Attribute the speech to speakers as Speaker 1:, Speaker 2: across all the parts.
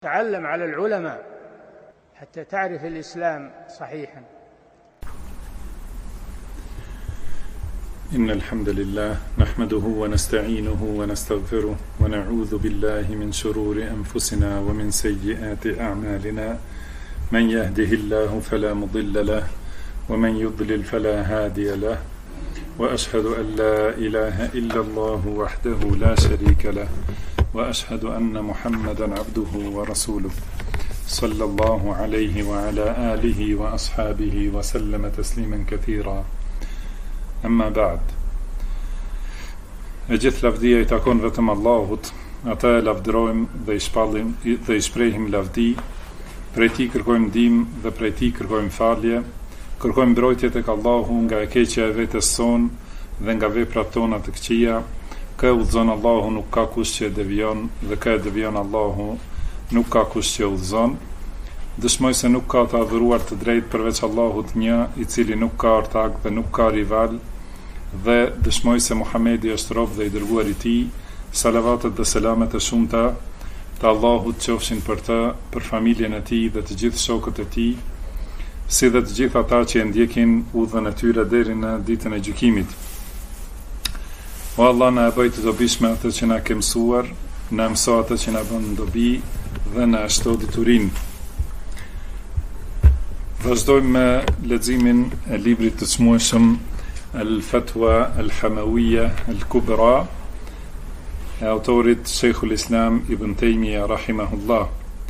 Speaker 1: تعلم على العلماء حتى تعرف الإسلام صحيحا.
Speaker 2: إن الحمد لله نحمده ونستعينه ونستغفره ونعوذ بالله من شرور أنفسنا ومن سيئات أعمالنا، من يهده الله فلا مضل له ومن يضلل فلا هادي له، وأشهد أن لا إله إلا الله وحده لا شريك له، وأشهد أن محمدا عبده ورسوله صلى الله عليه وعلى آله وأصحابه وسلم تسليما كثيرا. Amma ba'd. E gjithë lavdia I takon vetëm Allahut, ata e lavdërojmë dhe I shpallim dhe I shprehim lavdi, prej Tij kërkojmë ndihmë dhe prej Tij kërkojmë falje, kërkojmë mbrojtje tek Allahu nga e keqja e vetes sonë dhe nga veprat tona të këqija. Kë udhëzon Allahu nuk ka kush që e devion, dhe kë e devion Allahu nuk ka kush që udhëzon. Dëshmoj se nuk ka të adhuruar të drejtë përveç Allahut një, I cili nuk ka ortak dhe nuk ka rival, dhe dëshmoj se Muhamedi është rob dhe I dërguar I Tij. Salavatet dhe selamet e shumta të Allahut qofshin për të, për familjen e Tij dhe të gjithë shokët e Tij, si dhe të gjithë ata që e ndjekin udhën e tyre deri në ditën e gjykimit. O Allah, na e bëj të dobishme atë që na ke mësuar, na mëso atë që na bën dobi dhe na shto diturinë. Vazhdojmë me leximin e librit të çmueshëm Al-Fatwa Al-Hamawiyya Al-Kubra e autorit Sheikhul Islam Ibn Taymiyyah rahimahullah.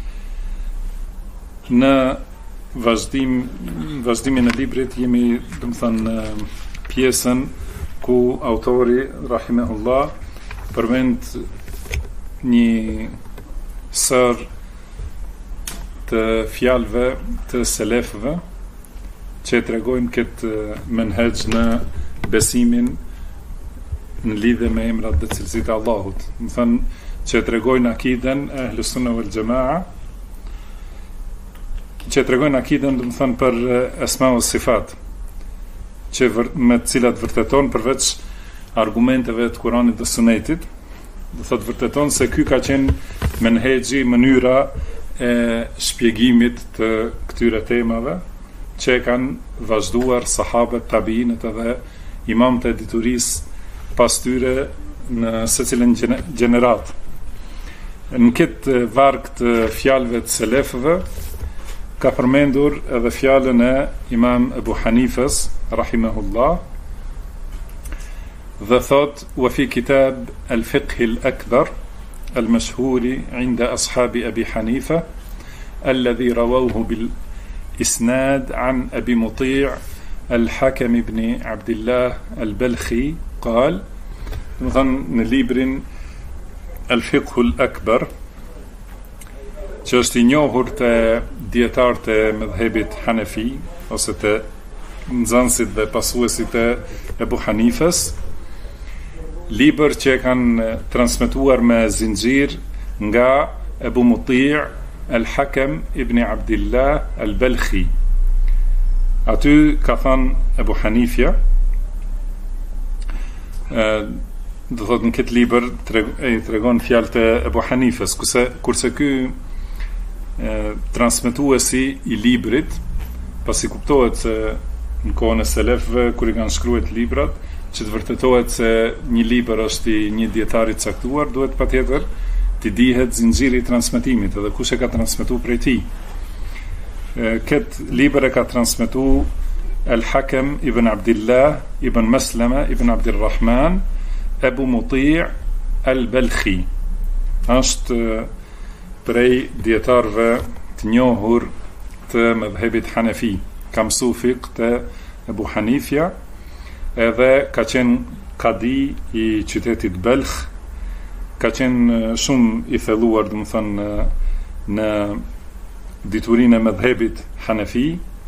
Speaker 2: Në vazhdimin e librit jemi, në pjesën ku autori rahimahullah përmend një sër të fjalëve të selefëve që tregojnë këtë menhej në besimin në lidhje me emrat dhe cilësitë e Allahut. Do të thënë që tregojnë akiden e Ahlus Sunna wal Jamaa, që tregojnë akiden, do të thënë, për asma wa sifat, që me të cilat vërteton përveç argumenteve të Kuranit dhe Sunetit, do thotë vërteton se ky ka qenë menhexhi, mënyra e shpjegimit të këtyre temave që kanë vazhduar sahabët, tabiinët edhe imamët e diturisë pas tyre në secilën gjenerat. Në këtë varg të fjalëve të selefëve ka përmendur edhe fjalën e Imam Abu Hanifës rahimahullah, dhe thot: "Wa fi kitab al-fiqh al-akbar المشهور عند أصحاب أبي حنيفة الذي رووه بالإسناد عن أبي مطيع الحكم بن عبد الله البلخي قال" në librin الفقه الأكبر, që është I njohur të dietarët e mëdhëbit Hanefi ose të nxënësit dhe pasuesit e Abu Hanifës, libër që kanë transmetuar me zinxhir nga Abu Muti' al-Hakem ibn Abdillah al-Balkhi. Aty ka thënë Abu Hanifja, do thotë në këtë libër tregon fjalët e Abu Hanifës, kurse ky transmetuesi I librit, pasi kuptohet se në kohën e selefëve kur I kanë shkruar librat, që të vërtetohet se një libër është I një dietari të caktuar, duhet patjetër të dihet zinxhiri I transmetimit edhe kush e ka transmetuar prej tij. Këtë libër e ka transmetuar Al-Hakem ibn Abdillah ibn Maslama ibn Abdurrahman Abu Muti' al-Balkhi. Është prej dietarëve të njohur të mëdhëbit Hanefi, ka mësuar fiqh te Abu Hanifja, edhe ka qenë kadi I qytetit Balkh, ka qenë shumë I thelluar, do të thënë, në diturinë e mëdhëbit Hanefi.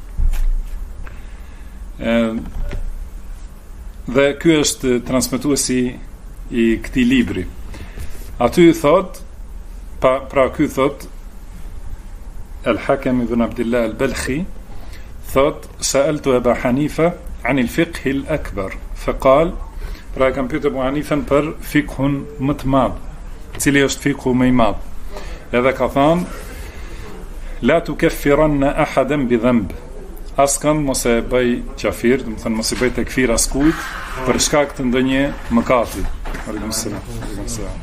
Speaker 2: Dhe ky është transmetuesi I këtij libri. Aty thot, ky thot Al-Hakem ibn Abdillah al-Balkhi, thot: "Sa'altu Aba Hanifa عن الفقه الأكبر فقال", pra kam pyetur Abu Hanifën për fikhun më të madh, cili është fikhu më I madh. Edhe ka thënë: la tukeffiranna ahadan bi dhanb. Askan mos e bëj qafir, do të thënë mos e bëj tekfir askujt për shkak të ndonjë mëkati. Alaykum salam.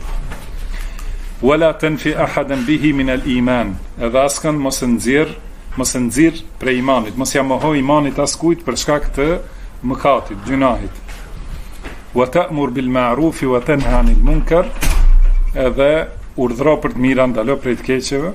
Speaker 2: Wala tanfi ahadan bihi min al-iman. Edhe askan mos e nxirr prej imanit, mos ja mohoj imanit askujt për shkak të mëkatit, gjunahit. Wa ta'mur bil ma'ruf wa tanha 'anil munkar. Edhe urdhro për të mira, ndalo prej të keqeve.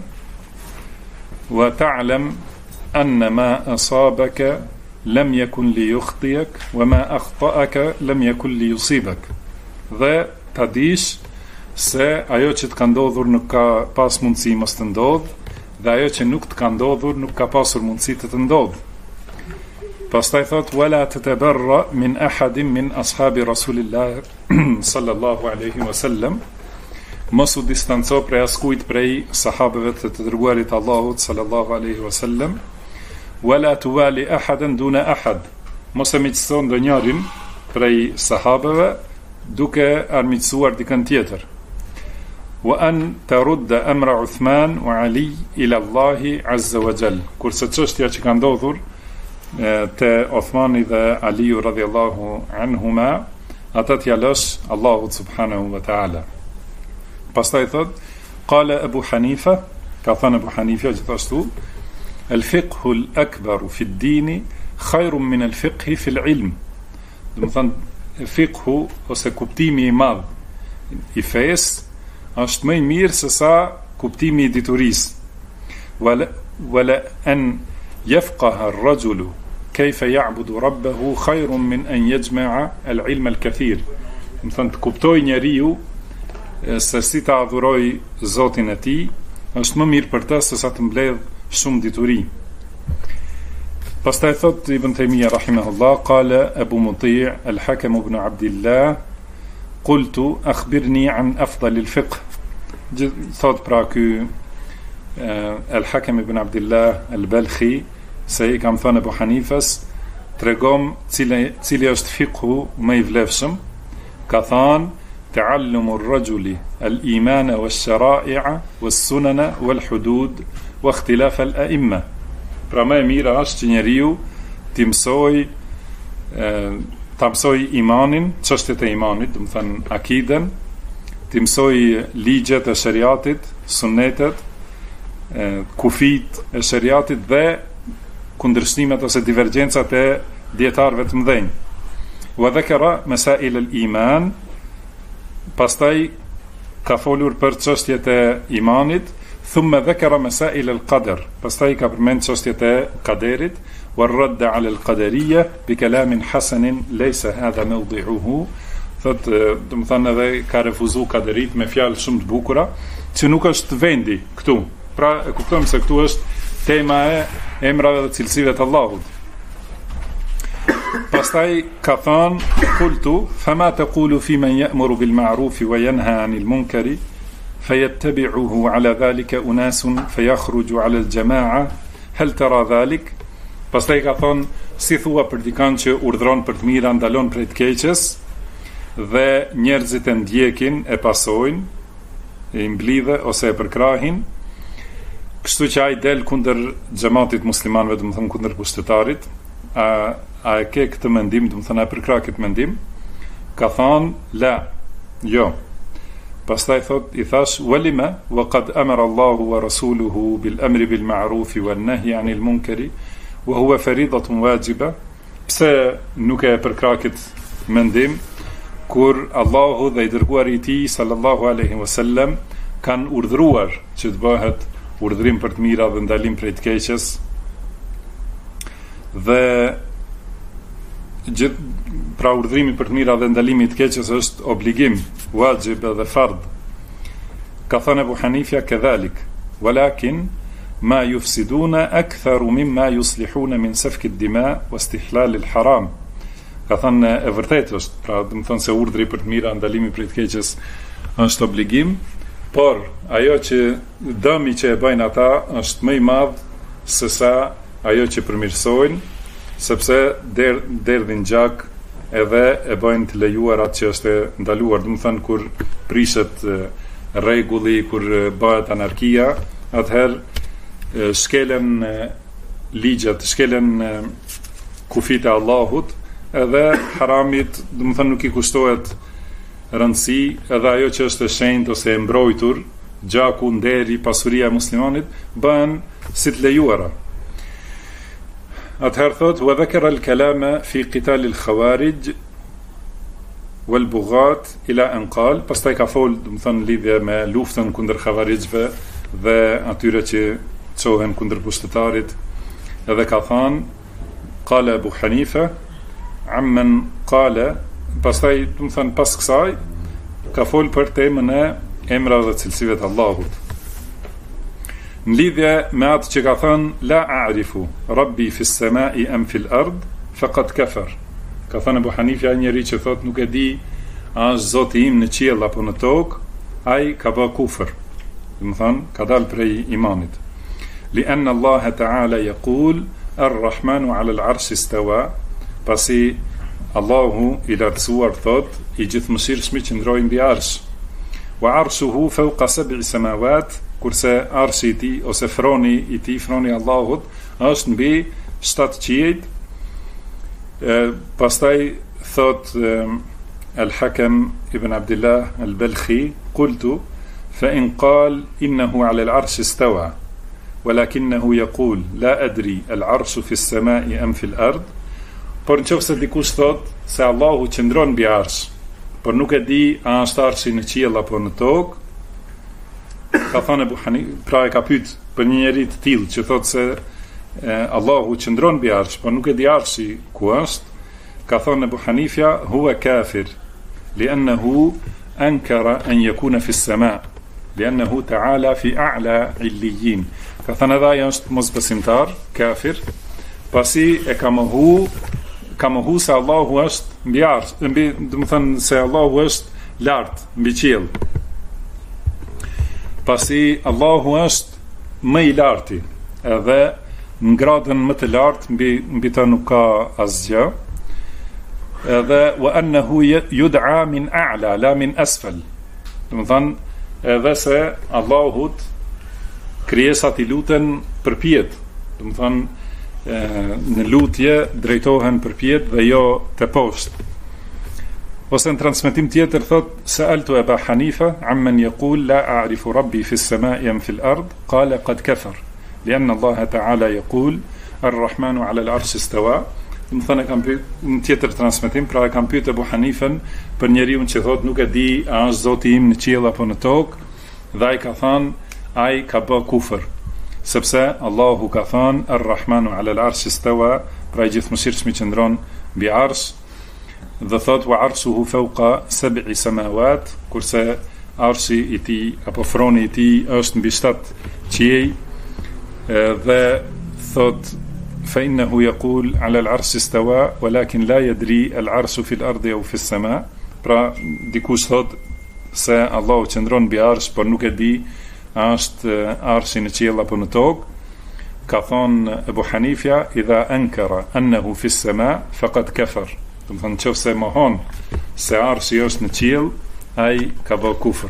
Speaker 2: Wa ta'lam anna ma asabaka lam yakun li yukhtiyak wa ma akhta'aka lam yakun li yusibak. Dhe ta dish se ajo që të ka ndodhur nuk ka pas mundësi mos të ndodh, dhe ajo që nuk të ka ndodhur nuk ka pasur mundësi të ndodh. Pastaj thot wala tatabarra min ahadin min ashabi rasulillah sallallahu alaihi wasallam. Mos u distanco prej askujt prej sahabeve të dërguarit Allahut sallallahu alaihi wasallam. Wala tuwali ahadan duna ahad. Mos e miqëson ndonjërin prej sahabeve duke armiqësuar dikën tjetër. Wa an tarudda amra Uthman wa Ali ila Allah azza wa jall. Kurse çështja që ka ndodhur te Uthmani dhe Aliu radhiyallahu anhuma, ata t'ja lësh Allahut subhanahu wa ta'ala. Pastaj thot, qala Abu Hanifa, ka thënë Abu Hanifa gjithashtu, al-fiqhu al-akbaru fi ad-dini khairun min al-fiqhi fi al-ilm. Do të thënë, fiqhu ose kuptimi i madh i fesë është më i mirë se sa kuptimi i diturisë. Wala an yafqaha ar-rajulu kayfa ya'budu rabbahu khairun min an yajma'a al-ilma al-kathir. Do të thënë, të kuptoj njeriu se si ta adhuroj Zotin e tij, është më mirë për të se sa të mbledh shumë dituri. Pastaj thot Ibn Taymija rahimahullah, qala Abu Muti' al-Hakim ibn Abdillah, qultu akhbirni an afdal al-fiqh. Thot pra ky al-Hakim ibn Abdillah al-Balkhi, se i kam thënë Abu Hanifas, tregom cili është fiqhu më i vlefshëm. Ka thënë تعلم الرجل الإيمان والشرائع والسنن والحدود واختلاف الأئمة. Pra më e mira është që njeriu të mësoj imanin, çështjet e imanit, do të thënë akiden, të mësoj ligjet e shariatit, sunetet, kufit e shariatit dhe kundërshtimet ose divergjencat e dietarëve të mëdhenj. Wa dhakara masail al-iman. Pastaj ka folur për çështjet e imanit, thumma dhakara masail al-qadar. Pastaj ka përmend çështjet e qaderit, war-radd 'ala al-qadariyya bi kalamin hasanin laysa hadha mawdi'uhu. Thot, do të thënë edhe ka refuzuar qaderit me fjalë shumë të bukura, që nuk është vendi këtu. Pra e kuptojmë se këtu është tema e emrave dhe cilësive të Allahut. Pastaj ka thënë, qultu fama taqulu fi man ya'muru bil ma'ruf wa yanha 'anil munkari fayattabi'uhu 'ala dhalika unasun fayakhruju 'ala al-jama'a hal tara dhalik. Pastaj ka thënë, si thua për dikën që urdhron për të mira, ndalon prej të keqes, dhe njerëzit e ndjekin, e pasojnë, e mblidhe ose e përkrahin, kështu që ai del kundër xhamatit muslimanëve, do të thënë kundër pushtetarit. A e ke këtë mendim, do të thënë a përkra këtë mendim? Ka thënë la, jo. Pastaj thot, i thash, walima wa qad amara Allahu wa rasuluhu bil amri bil ma'ruf wan nahyi 'anil munkari wa huwa faridatun wajiba. Pse nuk e përkra këtë mendim kur Allahu dhe i dërguari i tij sallallahu alaihi wasallam kanë urdhëruar që të bëhet urdhërim për të mira dhe ndalim prej të keqes, dhe pra urdhrimi për të mira dhe ndalimi të keqes është obligim, wajib dhe fard. Ka thënë Abu Hanifa kedhalik, walakin ma yufsiduna aktharu mimma yuslihuna min safki ad-dima wa istihlal al-haram. Ka thënë e vërtetë është, pra do të thonë se urdhri për të mira, ndalimi për të keqes është obligim, por ajo që dëmi që e bëjnë ata është më i madh se sa ajo që përmirësojnë, sepse derdhin gjak edhe e bëjnë të lejuar atë që është ndaluar. Do të thënë kur prishet rregulli, kur bëhet anarkia, atëherë shkelen ligjet, shkelen kufit e Allahut, edhe haramit, do të thënë nuk I kushtohet rëndësi, edhe ajo që është e shenjtë ose e mbrojtur, gjaku, nderi, pasuria e muslimanit, bëhen si të lejuara. Atëherë thot, wa dhakara al-kalama fi qital al-khawarij wal bughat ila an qal, pastaj ka fol, do të thënë lidhje me luftën kundër khawarijve dhe atyre që çohen kundër pushtetarit, edhe ka thënë qala Abu Hanifa amman qala, pastaj do të thënë pas kësaj ka fol për temën e emrave dhe cilësive të Allahut. Në lidhje me atë që ka thënë la a'rifu rabbi fis samai am fil ard faqad kafar. Ka thënë Abu Hanifa, njeri që thot nuk e di a është Zoti im në qiell apo në tokë, ai ka bë kufër. Do të thënë ka dalë prej imanit. Li anna Allah ta'ala yaqul ar-Rahmanu 'ala al-'arshi istawa, pasi Allahu I lartësuar thot I gjithëmshirshëm qëndroi mbi arsh. Wa arshuhu fawqa sab'i samawat, kurse arshi I tij ose froni I tij, froni Allahut, është mbi 7 qiejt. Pastaj thot Al-Hakam ibn Abdullah Al-Balkhi, qultu fa in qal innahu 'ala al-'arshi istawa walakinahu yaqul la adri al-'arshu fi as-sama'i am fi al-ard. Por nëse dikush thot se Allahu qëndron mbi arsh, por nuk e di a është arshi në qiell apo në tokë, ka thënë Abu Hanifa, pra e ka pyet për një njerëz të tillë që thot se Allahu qëndron mbi arsh, por nuk e di arshi ku është, ka thënë Abu Hanifa huwa kafir li'annahu ankara an yakuna fi as-sama' li'annahu ta'ala fi a'la 'illiyin. Ka thënë edhe ai është mosbesimtar, kafir, pasi e ka mohu se Allahu është mbi arsh, do të thënë se Allahu është lart mbi qiell. Pasi Allahu është më I larti, edhe në gradën më të lartë mbi të nuk ka asgjë, edhe wa annahu yud'a min a'la la min asfal. Do të thënë edhe se Allahut krijesat I luten përpjet, do të thënë në lutje drejtohen përpjet dhe jo të poshtë. Ose në transmetim tjetër thot sa'altu Aba Hanifa amman yaqul la a'rifu rabbi fi as-sama'i am fi al-ard qala qad kafar lianna Allah ta'ala yaqul ar-Rahmanu 'ala al-'arshi istawa. Do të thënë kam pyet në tjetër transmetim, pra e kam pyet Abu Hanifën për njeriu që thot nuk e di a është Zoti im në qiell apo në tokë, dhe ai ka thënë ai ka bë kufër, sepse Allahu ka thënë ar-Rahmanu 'ala al-'arshi istawa, pra I gjithëmshirshëm qëndron mbi arsh, dhe thot wa arshuhu fawqa sab'i samawat, kurse arshi I tij apo froni I tij është mbi 7 qiej, dhe thot fa innahu yaqul 'ala al-'arshi istawa walakin la yadri al-'arshu fi al-ardi aw fi as-sama', pra dikush thot se Allahu qëndron mbi arsh, por nuk e di a është arshi në qiell apo në tokë. Ka thonë Abu Hanifa idha ankara annahu fi as-sama' faqad kafar. Do të thënë nëse mohon se arshi është në qiell, ai ka bë kufër.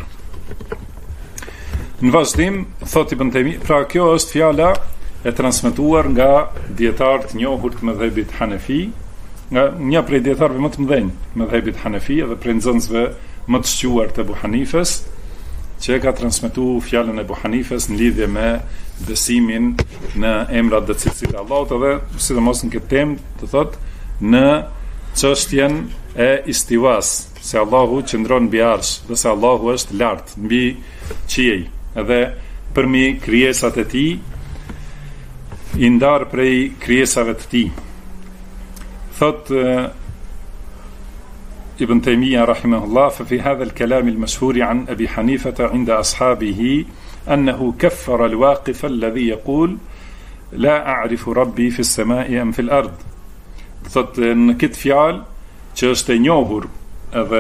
Speaker 2: Në vazhdim thot Ibn Taymi, pra kjo është fjala e transmetuar nga dietar të njohur të mëdhëbit Hanefi, nga një prej dietarëve më të mëdhenj të mëdhëbit Hanefi dhe prej nxënësve më të shquar të Abu Hanifës, që ka transmetuar fjalën e Abu Hanifës në lidhje me besimin në emrat dhe cilësitë e Allahut, edhe sidomos në këtë temë, të thot në çështjen e istiwas, se Allahu qëndron mbi arsh dhe se Allahu është lart mbi qiell, edhe përmi krijesat e tij I ndar prej krijesave të tij. Thot Ibn Taymiyyah rahimahullah, fa fi hadha al-kalam al-mashhur an Abi Hanifa 'inda ashabihi annahu kaffara al-waqif alladhi yaqul la a'rifu rabbi fi as-sama'i am fi al-ard. Thot në këtë fjalë që është e njohur edhe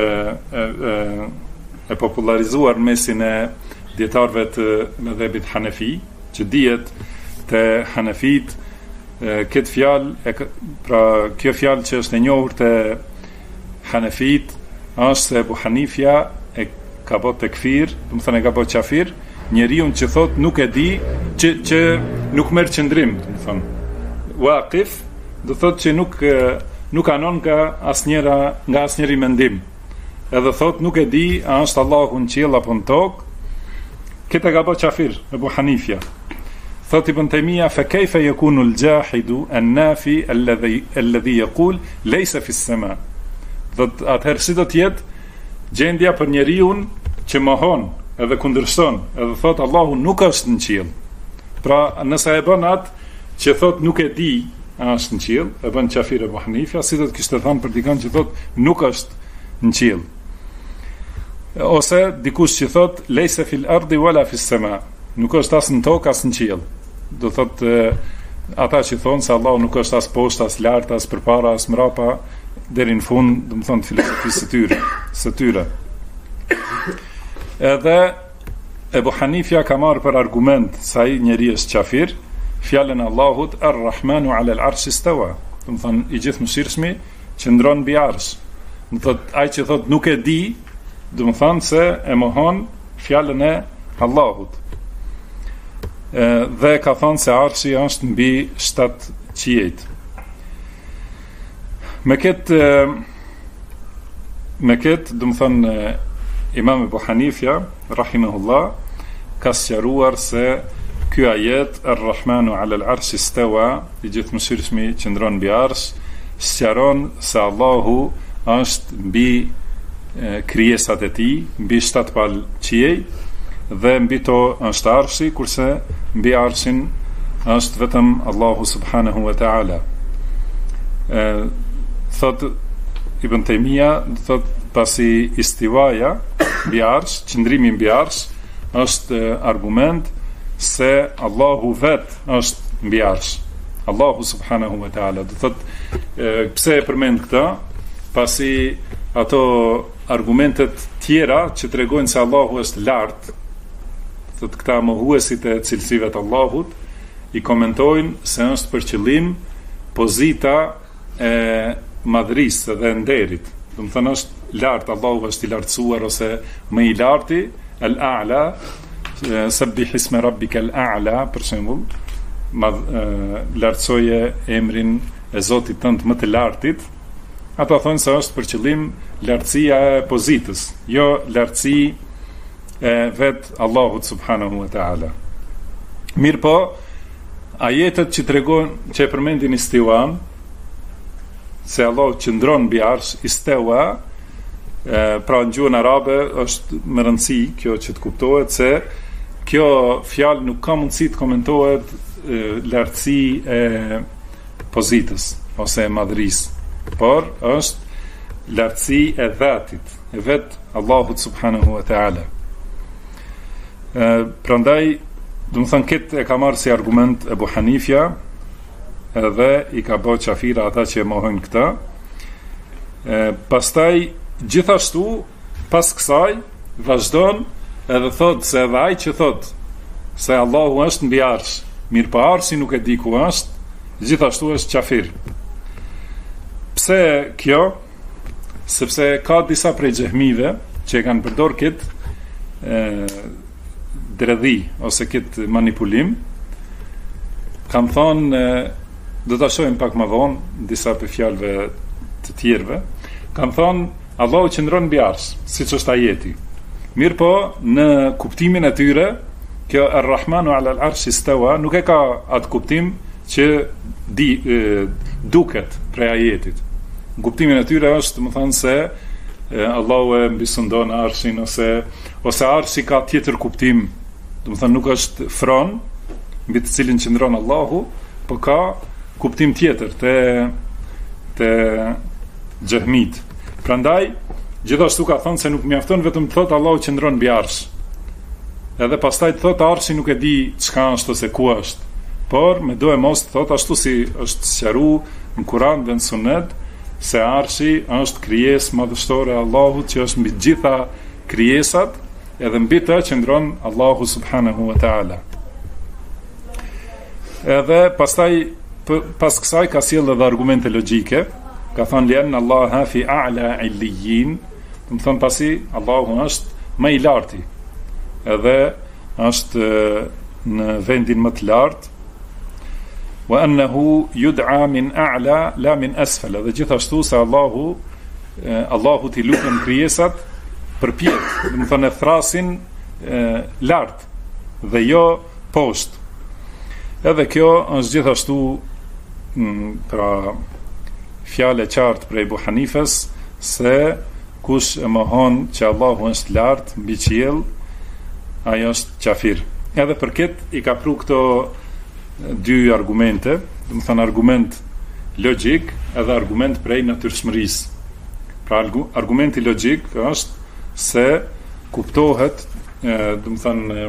Speaker 2: e popularizuar mesin e dietarëve të mëdhëbit Hanefi, që dihet te Hanefit, këtë fjalë, pra kjo fjalë që është e njohur te Hanefit është se Abu Hanifa e ka bë tekfir, do të thënë e ka bë kafir, njeriu që thot nuk e di, që nuk merr qëndrim, do të thonë. Waqif do thotë që nuk anon nga asnjëri mendim. Edhe thot nuk e di a është Allahu në qiell apo në tokë. Këtë ka bërë kafir Ebu Hanifja. Thot Ibn Taymija fa kayfa yakunu al-jahidu an-nafi alladhi yaqul laysa fi as-sama. Do atëherë si do të jetë gjendja për njeriu që mohon edhe kundërshton, edhe thot Allahu nuk është në qiell. Pra nëse e bën atë që thot nuk e di a është në qiell, e bën kafir Ebu Hanifja, si do të kishte thënë për dikën që thot nuk është në qiell. Ose dikush që thot lejse fil ardi wala fis sama, nuk është as në tokë as në qiell. Do thot ata që thonë se Allahu nuk është as poshtë as lart as përpara as mrapa deri në fund, do të thonë filozofisë së tyre. Edhe Ebu Hanifja ka marrë për argument se ai njeri është kafir fjalën e Allahut Ar-Rahmanu 'ala al-'arshi istawa, do të thonë i gjithëmshirshmi që ndron mbi arsh. Do thot ai që thot nuk e di, do të thonë se e mohon fjalën e Allahut. Dhe ka thonë se arshi është mbi 7 qiejt. Me këtë do të thonë Imam Ebu Hanifja rahimahullah ka sqaruar se ky ajet Ar-Rahmanu 'ala al-'arshi istawa, i gjithëmshirshmi që ndron mbi arsh, sqaron se Allahu është mbi krijesat e tij, mbi 7 palë qiej, dhe mbi to është arshi, kurse mbi arshin është vetëm Allahu subhanahu wa ta'ala. Thot Ibn Taymija, thot pasi istiwaja mbi arsh, qëndrimi mbi arsh, është argument se Allahu vet është mbi arsh. Allahu subhanahu wa ta'ala. Do thot pse e përmend këtë? Pasi ato argumentet tjera që tregojnë se Allahu është lart, thot këta mohuesit e cilësive të Allahut, i komentojnë se është për qëllim pozita e madhrisë dhe nderit. Do të thonë është lart, Allahu është i lartësuar ose më i larti, al-a'la, sabbih isma rabbika al-a'la, për shembull, lartësoje emrin e Zotit tënd më të lartit. Ata thonë se është për qëllim lartësia e pozitës, jo lartësi e vet Allahut subhanahu wa ta'ala. Mirë po, ajetet që tregojnë, që e përmendin istiwan, se Allahu qëndron mbi arsh, istawa, pra në gjuhën arabe është më rëndësi kjo që të kuptohet se kjo fjalë nuk ka mundësi të komentohet lartësi e pozitës ose e madhrisë, por është lartësi e dhatit, e vet Allahut subhanahu wa ta'ala. Prandaj, do të thënë këtë e ka marrë si argument Ebu Hanifja, edhe i ka bërë qafira ata që e mohojnë këta. Pastaj, gjithashtu, pas kësaj, vazhdon edhe thot se edhe ai që thot se Allahu është mbi arsh, mirë pa arshi nuk e di ku është, gjithashtu është qafir. Pse kjo? Sepse ka disa prej xehmive që e kanë përdor këtë dredhi ose këtë manipulim. Kanë thonë, do ta shohim pak më vonë disa për fjalëve të tjerëve. Kanë thonë Allahu qëndron mbi arsh, siç është ajeti. Mirë po, në kuptimin e tyre, kjo Ar-Rahmanu 'ala al-'arshi istawa nuk e ka atë kuptim që duket prej ajetit. Në kuptimin e tyre është, më thënë se Allahu e mbisundon arshin ose arshi ka tjetër kuptim, do të thënë nuk është fron mbi të cilin qëndron Allahu, por ka kuptim tjetër te xehmit. Prandaj gjithashtu ka thënë se nuk mjafton vetëm të thotë Allahu qëndron mbi arsh. Edhe pastaj të thotë arshi nuk e di çka është ose ku është. Por me do e mos të thotë ashtu si është sqaruar në Kur'an dhe në Sunet, se arshi është krijesë madhështore e Allahut që është mbi gjitha krijesat, edhe mbi të qëndron Allahu subhanahu wa ta'ala. Edhe pastaj pas kësaj ka sjellë edhe argumente logjike, ka thënë lian Allah fi a'la illiyin, do të thonë pasi Allahu është më i larti, edhe është në vendin më të lartë, wa annahu yud'a min a'la la min asfala, dhe gjithashtu se Allahu t'i lutem krijesat përpjet, do të thonë thrasin lart dhe jo poshtë. Edhe kjo është gjithashtu pra fjalë e qartë prej Ebu Hanifes se kush e mohon që Allahu është lart mbi qiell, ai është kafir. Edhe për këtë i ka pru këto dy argumente, do të thënë argument logjik edhe argument prej natyrshmërisë. Pra argumenti logjik është se kuptohet, do të thënë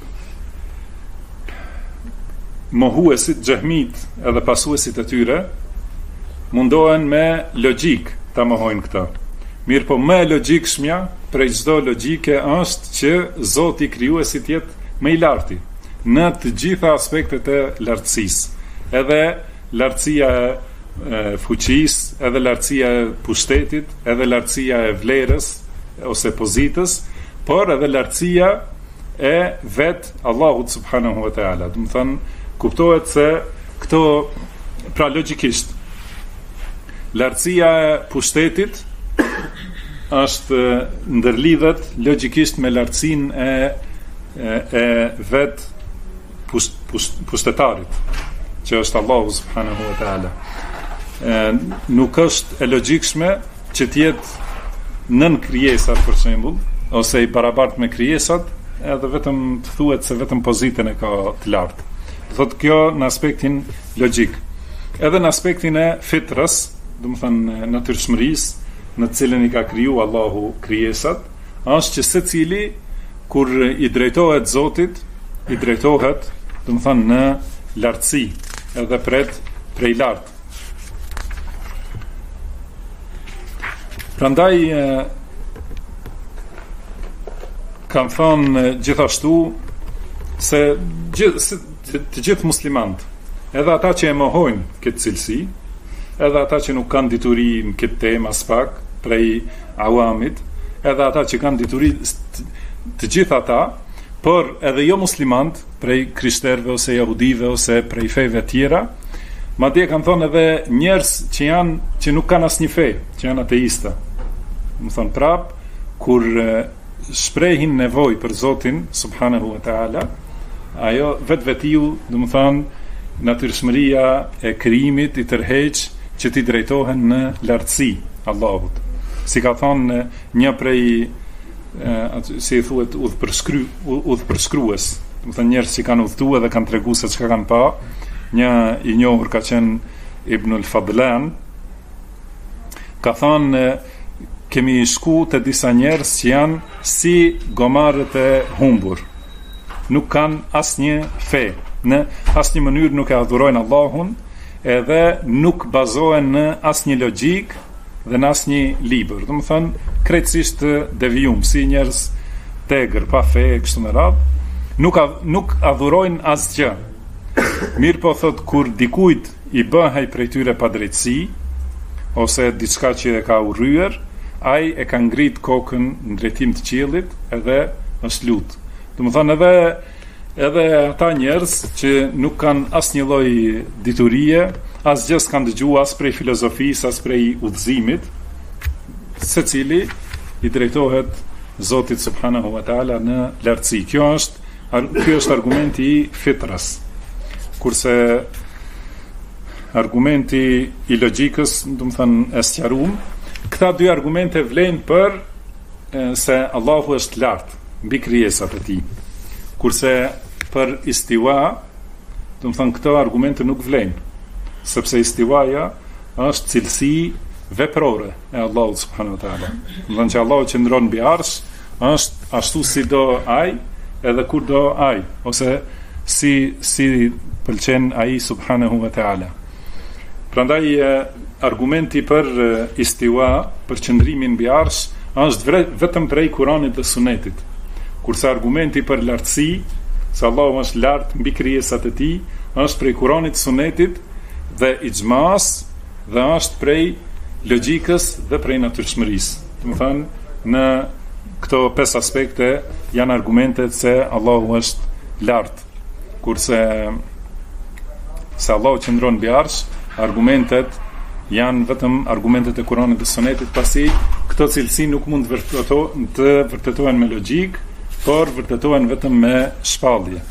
Speaker 2: mohuesit xehmit edhe pasuesit e tyre mundohen me logjik ta mohojnë këtë. Mirë po më e logjikshmja prej çdo logjike është që Zoti krijuesi të jetë më i larti në të gjitha aspektet e lartësisë. Edhe lartësia e fuqisë, edhe lartësia e pushtetit, edhe lartësia e vlerës ose pozitës, por edhe lartësia e vet Allahut subhanahu wa taala. Do të thënë kuptohet se këto pra logjikisht lartësia e pushtetit është ndërlidhet logjikisht me lartësinë e vet pushtetarit, që është Allahu subhanahu wa taala. Nuk është e logjikshme që të jetë nën krijesat për shembull, ose i barabartë me krijesat, edhe vetëm të thuhet se vetëm pozitën e ka të lartë. Thotë kjo në aspektin logjik. Edhe në aspektin e fitrës, do të thënë natyrshmërisë, në të cilën i ka kriju Allahu krijesat, është që secili kur i drejtohet Zotit, i drejtohet, do të thënë në lartësi, edhe prej lartë. Prandaj kam thënë gjithashtu se të gjithë muslimant, edhe ata që e mohojnë këtë cilësi, edhe ata që nuk kanë dituri në këtë temë as pak prej awamit, edhe ata që kanë dituri, të gjithë ata, por edhe jo muslimant prej krishterëve ose jahudive ose prej feve tjera, madje kanë thonë edhe njerëz që nuk kanë asnjë fe, që janë ateista. Më thonë prap, kur shprehin nevojë për Zotin subhanahu wa taala, ajo vetvetiu, do të thonë natyrshmëria e krijimit i tërheq që ti drejtohen në lartësi Allahut. Si ka thonë një prej si i thuhet udhpërshkrues, do të thonë njerëz që kanë udhëtuar dhe kanë treguar se çka kanë pa. Një i njohur ka qenë Ibn al-Fadlan, ka thonë kemi shku të disa njerëz që janë si gomarët e humbur. Nuk kanë asnjë fe, në asnjë mënyrë nuk e adhurojnë Allahun, edhe nuk bazohen në asnjë logjik dhe në asnjë libër. Do të thonë krejtësisht devijum, si njerëz tegër, pa fe, kështu me radhë, nuk adhurojnë asgjë. Mirë po thot, kur dikujt i bëhej prej tyre padrejtësi ose diçka që e ka urryer, ai e ka ngrit kokën në drejtim të qiellit edhe është lut. Do të thonë edhe ata njerëz që nuk kanë asnjë lloj diturie, asgjë s'kan dëgjuar as prej filozofisë, as prej udhëzimit, secili i drejtohet Zotit subhanahu wa taala në lartësi. Kjo është argumenti i fitrës. Kurse argumenti i logjikës, do të thënë e sqaruam, këta dy argumente vlen për se Allahu është lart mbi krijesat e tij. Kurse për istiwa, do të thënë këto argumente nuk vlen, sepse istiwaja është cilësi veprore e Allahut subhanahu wa taala. Do të thënë që Allahu qëndron mbi arsh, është ashtu si do ai, edhe kur do ai, ose si pëlqen ai subhanahu wa taala. Prandaj argumenti për istiwa, për qëndrimin mbi arsh, është vetëm prej Kuranit dhe Sunetit. Kurse argumenti për lartësi, se Allahu është lart mbi krijesat e tij, është prej Kuranit, Sunetit dhe ixhmas, dhe është prej logjikës dhe prej natyrshmërisë. Do të thënë, në këto 5 aspekte janë argumentet se Allahu është lart. Kurse se Allahu qëndron mbi arsh, argumentet janë vetëm argumentet e Kuranit dhe Sunetit, pasi këto cilësi nuk mund të vërtetohen me logjik, por vërtetohen vetëm me shpallje.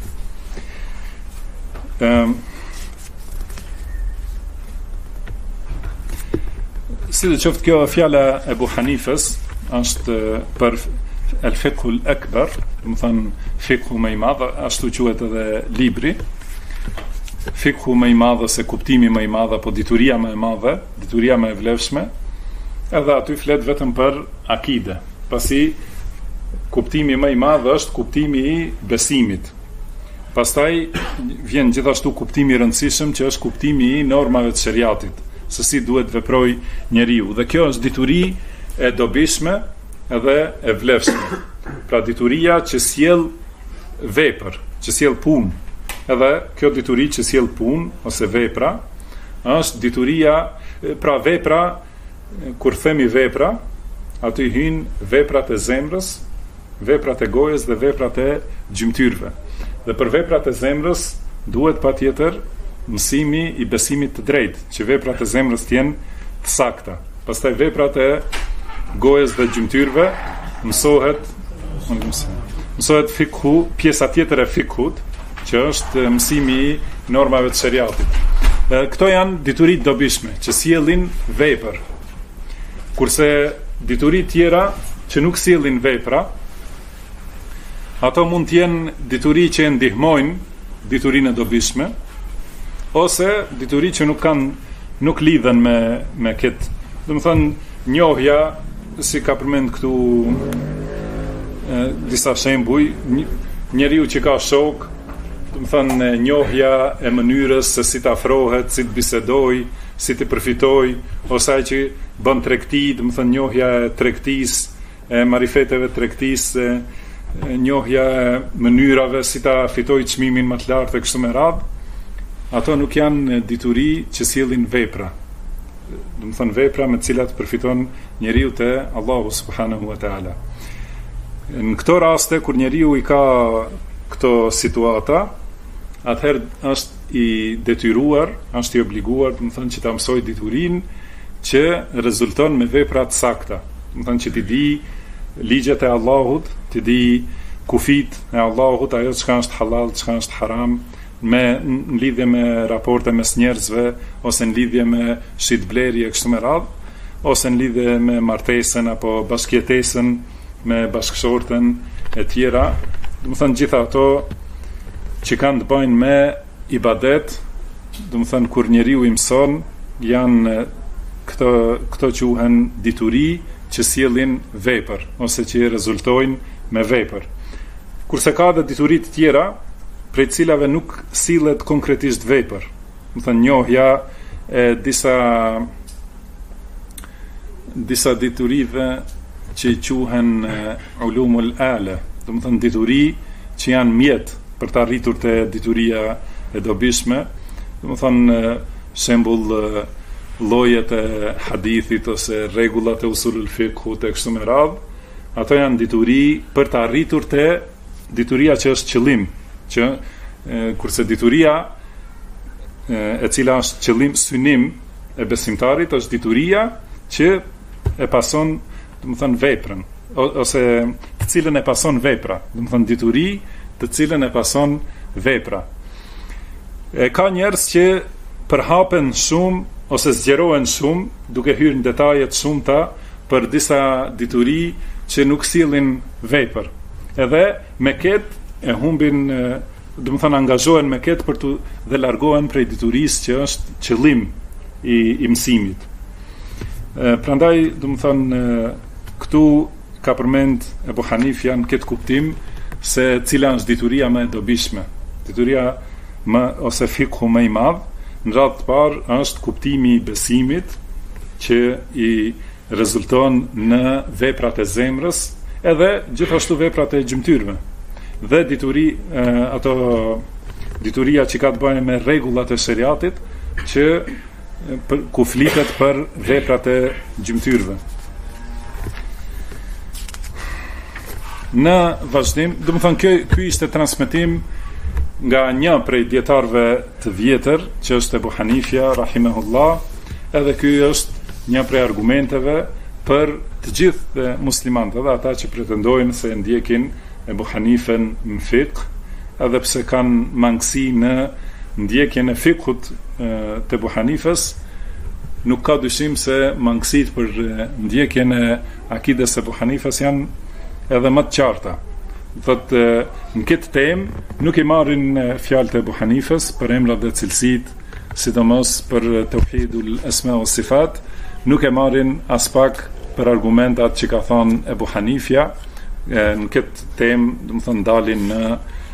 Speaker 2: Si dhe qoftë, kjo fjala e Ebu Hanifës është për el-fiqhu al-akbar, do të thonë fiqhu më i madh, ashtu quhet edhe libri. Fiqhu më i madh ose kuptimi më i madh apo dituria më e madhe, dituria më e vlefshme, edhe aty flet vetëm për akide, pasi kuptimi më i madh është kuptimi i besimit. Pastaj vjen gjithashtu kuptimi i rëndësishëm që është kuptimi i normave të shariatit, se si duhet veproj njeriu. Dhe kjo është dituri e dobishme edhe e vlefshme. Pra dituria që sjell vepër, që sjell punë. Edhe kjo dituri që sjell punë ose vepra është dituria, pra vepra, kur themi vepra, aty hyjnë veprat e zemrës, veprat e gojës dhe veprat e gjymtyrve. Dhe për veprat e zemrës duhet patjetër mësimi i besimit të drejtë, që veprat e zemrës të jenë të sakta. Pastaj veprat e gojës dhe gjymtyrve mësohet fikhu, pjesa tjetër e fikhut, që është mësimi i normave të shariatit. Këto janë dituri të dobishme që sjellin vepër. Kurse dituri tjera që nuk sjellin vepra, ato mund të jenë dituri që ndihmojnë diturinë e dobishme, ose dituri që nuk lidhen me këtë. Do të thonë, njohja, si ka përmend këtu disa shembuj, njeriu që ka shok, do të thonë njohja e mënyrës se si të afrohet, si të bisedoj, si të përfitoj, ose ai që bën tregti, do të thonë njohja e tregtisë, e marifeteve të tregtisë, njohja e mënyrave si ta fitoj çmimin më të lartë e kështu me radhë, ato nuk janë dituri që sjellin vepra. Do të thonë vepra me të cilat përfiton njeriu te Allahu subhanahu wa taala. Në këto raste kur njeriu i ka këto situata, atëherë është i detyruar, është i obliguar, do të thonë që ta mësoj diturinë që rezulton me vepra të sakta. Do të thonë që ti di ligjet e Allahut, ti di kufit e Allahut, ajo çka është halal, çka është haram, në lidhje me raporte mes njerëzve, ose në lidhje me shitblerje e kështu me radhë, ose në lidhje me martesën apo bashkëjetesën me bashkëshorten e tjera. Do të thonë gjitha ato që kanë të bëjnë me ibadet, do të thonë kur njeriu i mëson, janë këto quhen dituri që sjellin vepër ose që rezultojnë me vepër. Kurse ka edhe dituri të tjera, prej cilave nuk sillet konkretisht vepër. Do të thonë njohja e disa diturive që quhen ulumul ala, do të thonë dituri që janë mjet për të arritur te dituria e dobishme, do të thonë shembull llojet e hadithit ose rregullat e usulul fiqhut e kështu me radhë, ato janë dituri për të arritur te dituria që është qëllim, që kurse dituria e cila është qëllim, synim e besimtarit, është dituria që e pason, do të thonë veprën, ose të cilën e pason vepra, do të thonë dituri të cilën e pason vepra. Ka njerëz që përhapen shumë ose zgjerohen shumë duke hyrë në detaje të shumta për disa dituri që nuk sillin vepër. Edhe me këtë e humbin, do të thonë angazhohen me këtë për të dhe largohen prej diturisë që është qëllim i mësimit. Prandaj, do të thonë këtu ka përmend Ebu Hanifja në këtë kuptim se cila është dituria më e dobishme. Dituria më ose fikhu më i madh, në radhë të parë është kuptimi i besimit që i rezulton në veprat e zemrës, edhe gjithashtu veprat e gjymtyrve. Dhe dituria që ka të bëjë me rregullat e shariatit që ku flitet për veprat e gjymtyrve. Në vazhdim, do të thonë ky ishte transmetim nga një prej dietarëve të vjetër, që është Ebu Hanifja rahimahullah, edhe ky është një prej argumenteve për të gjithë muslimanët, edhe ata që pretendojnë se ndjekin Ebu Hanifen në fiqh, edhe pse kanë mangësi në ndjekjen e fiqhut të Ebu Hanifës, nuk ka dyshim se mangësitë për ndjekjen e akides Ebu Hanifës janë edhe më të qarta. Thotë në këtë temë nuk i marrin fjalët e Ebu Hanifës për emrat dhe cilësitë, sidomos për tauhidul asma wa sifat, nuk e marrin as pak për argumentat që ka thënë Ebu Hanifja. Në këtë temë, do të thonë, dalin në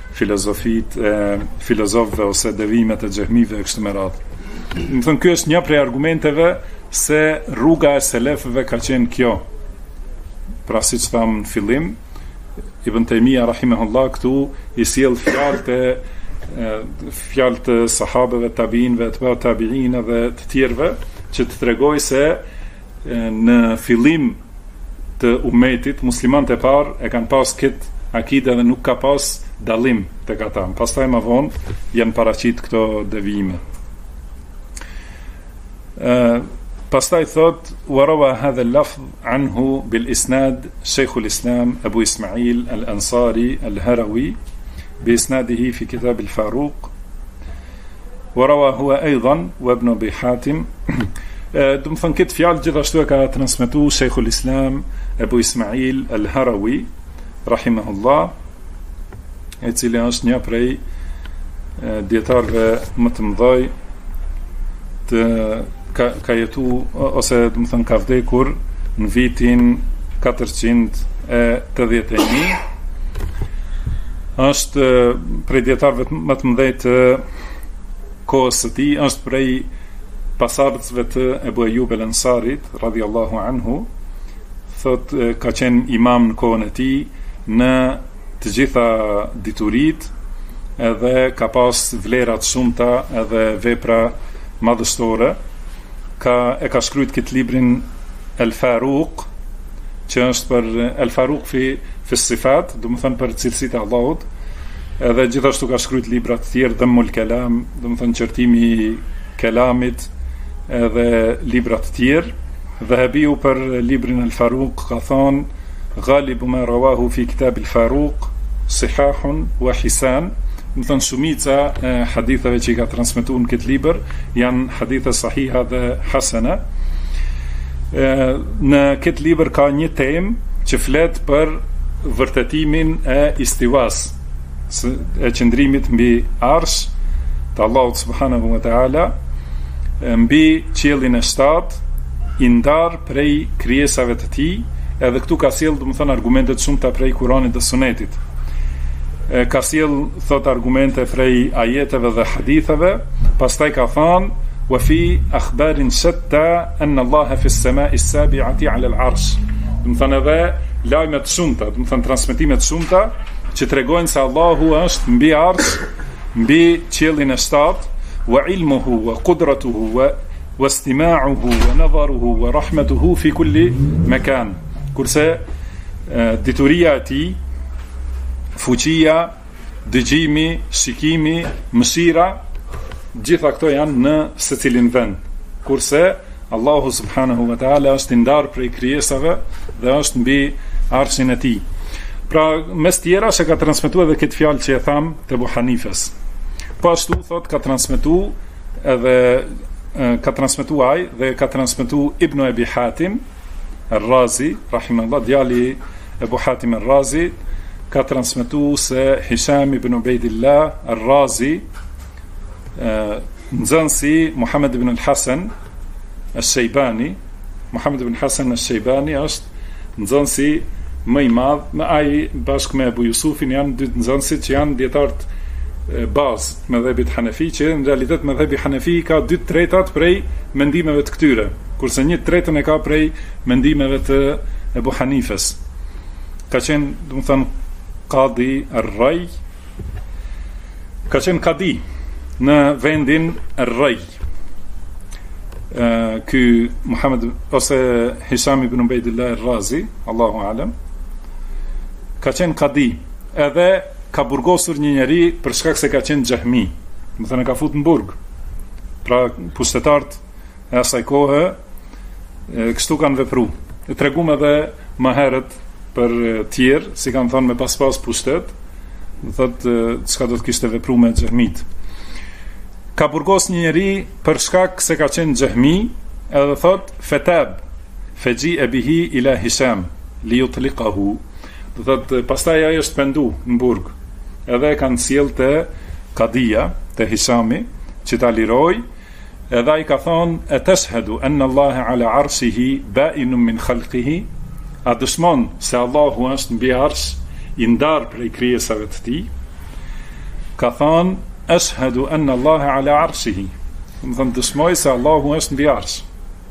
Speaker 2: filozofëve ose devimet e xehmive e kështu me radhë. Do të thonë, ky është një prej argumenteve se rruga e selefëve ka qenë kjo. Pra, siç tham në fillim, Ibn Taymija rahimahullah këtu i sjell fjalë të sahabeve, tabiinëve, të tabiinëve dhe të tjerëve, që të tregoj se në fillim të umetit, muslimanët e parë e kanë pas këtë akide dhe nuk ka pas dallim tek ata. Pastaj më vonë janë paraqit këto devijime. Pastaj thot warawa hadha al-lafz anhu bil isnad Sheikh al-Islam Abu Ismail al-Ansari al-Harawi bi isnadihi fi kitab al-Faruq warawa huwa aidan wa ibn Abi Hatim. Do të thonë këtë fjalë gjithashtu e ka transmetuar Sheikh al-Islam Abu Ismail al-Harawi rahimahullah, i cili është një prej dietarëve më të mëdhej të ka jetu, ose do të thonë ka vdekur në vitin 481. Është prej dietarëve më të mëdhej të kohës së tij, është prej pasardhësve të Ebu Ejub el-Ansarit radhiyallahu anhu. Thot ka qenë imam në kohën e tij në të gjitha dituritë, edhe ka pas vlera të shumta edhe vepra madhështore. E ka shkruajt këtë librin El Faruq, që është për El Faruq fi sifat, do të thënë për cilësitë e Allahut, edhe gjithashtu ka shkruajt libra të tjerë, Dhammul Kalam, do të thënë qërtimi i kelamit, edhe libra të tjerë. Dhahabiu për librin El Faruq ka thonë ghalibu ma rawahu fi kitab El Faruq sihahun wa hisan. Do të thënë shumica e haditheve që i ka transmetuar në këtë libër janë hadithe sahiha dhe hasana. Në këtë libër ka një temë që flet për vërtetimin e istiwas, e qëndrimit mbi arsh të Allahut subhanahu wa taala, mbi qiellin e 7, i ndar prej krijesave të tij, edhe këtu ka sjell, do të thënë, argumente të shumta prej Kuranit dhe Sunetit. Ka sjell, thot, argumente prej ajeteve dhe haditheve. Pastaj ka thënë wa fi akhbarin shatta anna Allaha fi as-sama'i as-sabi'ati 'ala al-'arsh. Do të thënë edhe lajme të shumta, do të thënë transmetime të shumta që tregojnë se Allahu është mbi arsh, mbi qiellin e 7, wa ilmuhu wa qudratuhu wa istima'uhu wa nadharuhu wa rahmatuhu fi kulli makan. Kurse dituria e tij, fuqia, dëgjimi, shikimi, mëshira, gjitha këto janë në secilin vend. Kurse Allahu subhanahu wa taala është i ndarë prej krijesave dhe është mbi arshin e tij. Pra, mes tjera se ka transmetuar edhe këtë fjalë që e tham të Ebu Hanifës. Po ashtu thot ka transmetuar edhe ka transmetuar ai dhe ka transmetuar Ibn Abi Hatim Ar-Razi rahimahullah, djali Ebu Hatim Ar-Razi, ka transmetuar se Hisham ibn Ubaydillah Ar-Razi, nxënësi Muhammad ibn al-Hasan al-Shaybani. Muhammad ibn Hasan al-Shaybani është nxënësi më i madh, me ai bashkë me Abu Yusufin janë dy nxënësit që janë dietarët bazë të mëdhëbit Hanefi, që në realitet mëdhëbi Hanefi ka 2/3 prej mendimeve të këtyre, kurse 1/3 e ka prej mendimeve të Ebu Hanifës. Ka qenë, do të thënë, Qadi Ar-Ray, ka qenë kadi në vendin Ar-Ray. Ky Muhammad ose Hisham ibn Ubaydillah Ar-Razi, Allahu alem, ka qenë kadi, edhe ka burgosur një njeri për shkak se ka qenë xehmi. Do thënë ka fut në burg. Pra pushtetarët e asaj kohe kështu kanë vepruar. E tregum edhe më herët për tjerë, si kanë thënë me pas pushtet, do thotë çka do të kishte vepruar me xehmit. Ka burgos një njeri për shkak se ka qenë xehmi, edhe thot fetab feji e bihi ila Hisham li yutliqahu. Do thot pastaj ai është pendu në burg. Edhe kanë sjell te kadia te Hishami që ta liroj. Edhe ai ka thonë e tashhadu anna Allah ala arshihi ba'inun min khalqihi. A dëshmon se Allahu është mbi arsh i ndar prej krijesave të tij. Ka thonë ashhadu anna Allah ala arshihi. Do thonë dëshmoj se Allahu është mbi arsh.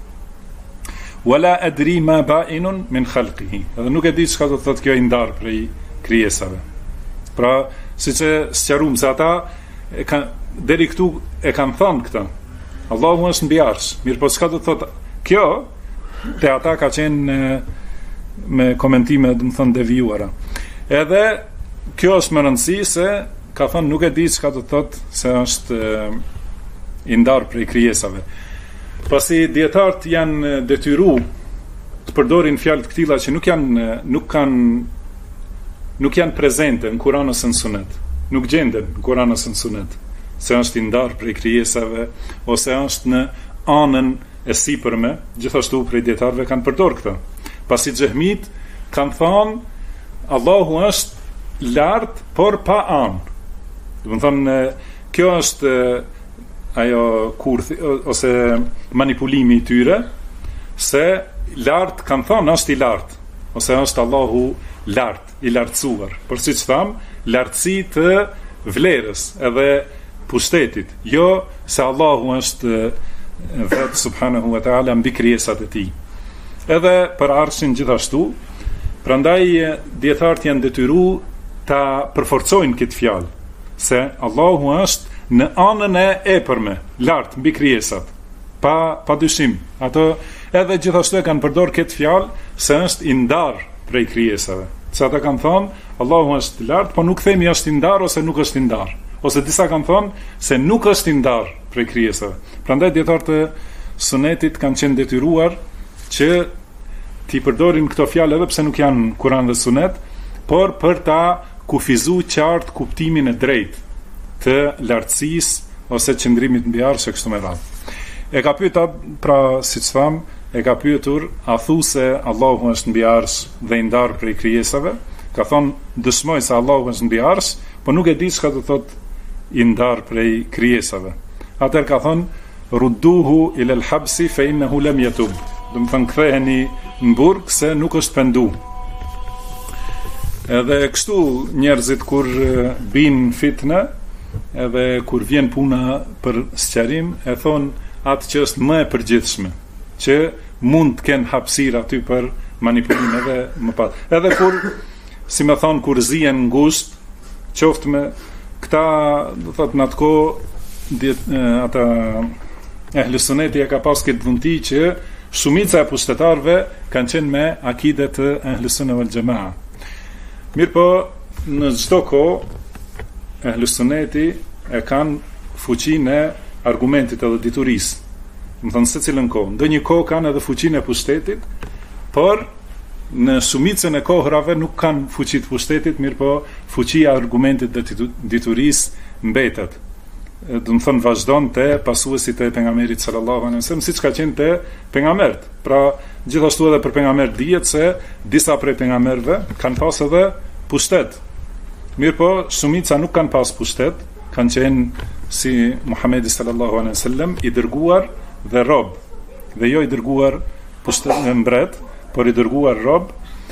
Speaker 2: Wala adri ma ba'inun min khalqihi. Edhe nuk e di çka do të thotë kjo i ndar prej krijesave. Pra, siç e sqaruam se ata deri këtu e kanë thënë këtë. Allahu është mbi arsh. Mirë, po çka do të thotë kjo? Te ata ka qenë me komentime, do të thonë devijuara. Edhe kjo është më rëndësi se ka thënë nuk e di çka do të thotë se është i ndar prej krijesave. Pasi dietarët janë detyruar të përdorin fjalë të këtilla që nuk janë prezente në Kur'an ose në Sunet. Nuk gjenden në Kur'an ose në Sunet se është i ndar prej krijesave ose është në anën e sipërme, gjithashtu prej dietarëve kanë përdor këtë. Pasi xehmit kanë thënë Allahu është lart por pa anë. Do të thonë kjo është ajo kurthi ose manipulimi i tyre se lart kanë thonë është i lart ose është Allahu lart, i lartësuar. Por siç tham, lartësi të vlerës edhe pushtetit, jo se Allahu është vetë subhanahu wa taala mbi krijesat e tij. Edhe për arshin gjithashtu, prandaj dietarët janë detyruar ta përforcojnë këtë fjalë se Allahu është në anën e epërme, lart mbi krijesat, pa dyshim. Ato edhe gjithashtu e kanë përdor këtë fjalë se është i ndar prej krijesave. Se ata kanë thonë Allahu është lart, po nuk themi është i ndar ose nuk është i ndar. Ose disa kanë thonë se nuk është i ndar prej krijesave. Prandaj dietarët e Sunetit kanë qenë detyruar që t'i përdorin këto fjalë edhe pse nuk janë në Kur'an dhe Sunet, por për ta kufizuar qartë kuptimin e drejtë të lartësisë ose qëndrimit mbi arsh e kështu me radhë. E ka pyetur, pra siç tham, e ka pyetur a thu se Allahu është mbi arsh dhe i ndar prej krijesave? Ka thonë dëshmoj se Allahu është mbi arsh, po nuk e di çka do thotë i ndar prej krijesave. Atëherë ka thonë rudduhu ila al-habsi fa innahu lam yatub. Do të thonë ktheheni në burg se nuk është pendu. Edhe kështu njerëzit kur bin fitnë, edhe kur vjen puna për sqarim, e thon atë që është më e përgjithshme, që mund të kenë hapësirë aty për manipulim edhe më pat. Edhe kur, si më thon, kur zihen ngusht, qoftë me këta, do thotë në atë kohë, ata ehli suneti e ka pas këtë dhunti që shumica e pushtetarëve kanë qenë me akide të ehli sunne wal jamaa. Mirë po, në çdo kohë ehli sunneti e kanë fuqinë e argumentit edhe diturisë. Më thënë se cilën kohë. Ndonjë kohë kanë edhe fuqinë e pushtetit, por në shumicën e kohërave nuk kanë fuqi të pushtetit, mirë po fuqia e argumentit dhe diturisë mbetet. Do të thonë vazhdon te pasuesit e pejgamberit sallallahu alaihi wasallam, siç ka qenë te pejgambert. Pra gjithashtu edhe për pejgambert dihet se disa prej pejgamberëve kanë pas edhe pushtet. Mirë po, shumica nuk kanë pas pushtet, kanë qenë si Muhamedi sallallahu alaihi wasallam i dërguar dhe rob, dhe jo i dërguar pushtet në mbret, por i dërguar rob.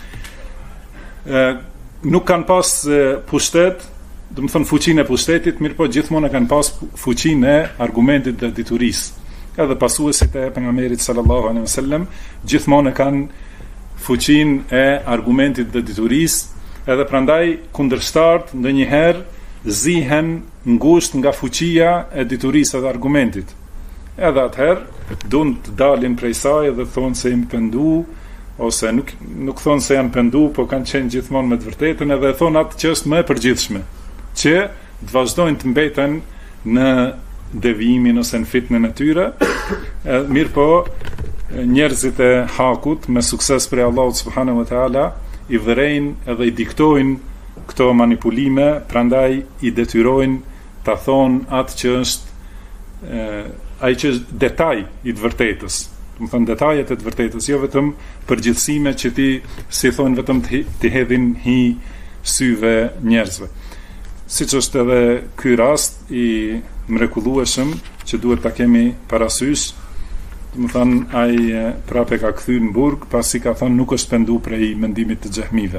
Speaker 2: Nuk kanë pas pushtet, do të thonë fuqinë e pushtetit, mirë po gjithmonë kanë pas fuqinë e argumentit dhe diturisë. Edhe pasuesit e pejgamberit sallallahu alaihi wasallam gjithmonë kanë fuqinë e argumentit dhe diturisë. Edhe prandaj kundërshtarët ndonjëherë zihen ngusht nga fuqia e diturisë dhe argumentit. Edhe atëherë duan të dalin prej saj dhe thonë se im pendu ose nuk thonë se janë pendu, po kanë qenë gjithmonë me të vërtetën, edhe thonë atë që është më e përgjithshme, që të vazhdojnë të mbeten në devijimin ose në fitnën e tyre, mirë po njerëzit e hakut me sukses prej Allahut subhanahu wa taala i vërejnë edhe i diktojnë këto manipulime, prandaj i detyrojnë ta thonë atë që është ai që është detaj i të vërtetës. Do të thonë detajet e të vërtetës, jo vetëm përgjithësime që ti si thonë vetëm të hedhin hi syve njerëzve. Siç është edhe ky rast i mrekullueshëm që duhet ta kemi parasysh, do të thonë ai prapë ka kthyer në burg pasi ka thonë nuk është pendu prej mendimit të xehmive.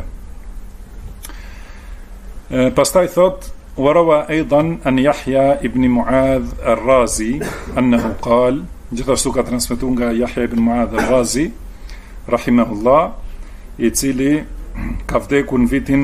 Speaker 2: Pastaj thot وروى أيضا أن يحيى ابن معاذ الرازي أنه قال gjithashtu ka transmetuar nga Yahya ibn Muadh al-Razi rahimahullah, i cili ka vdekur në vitin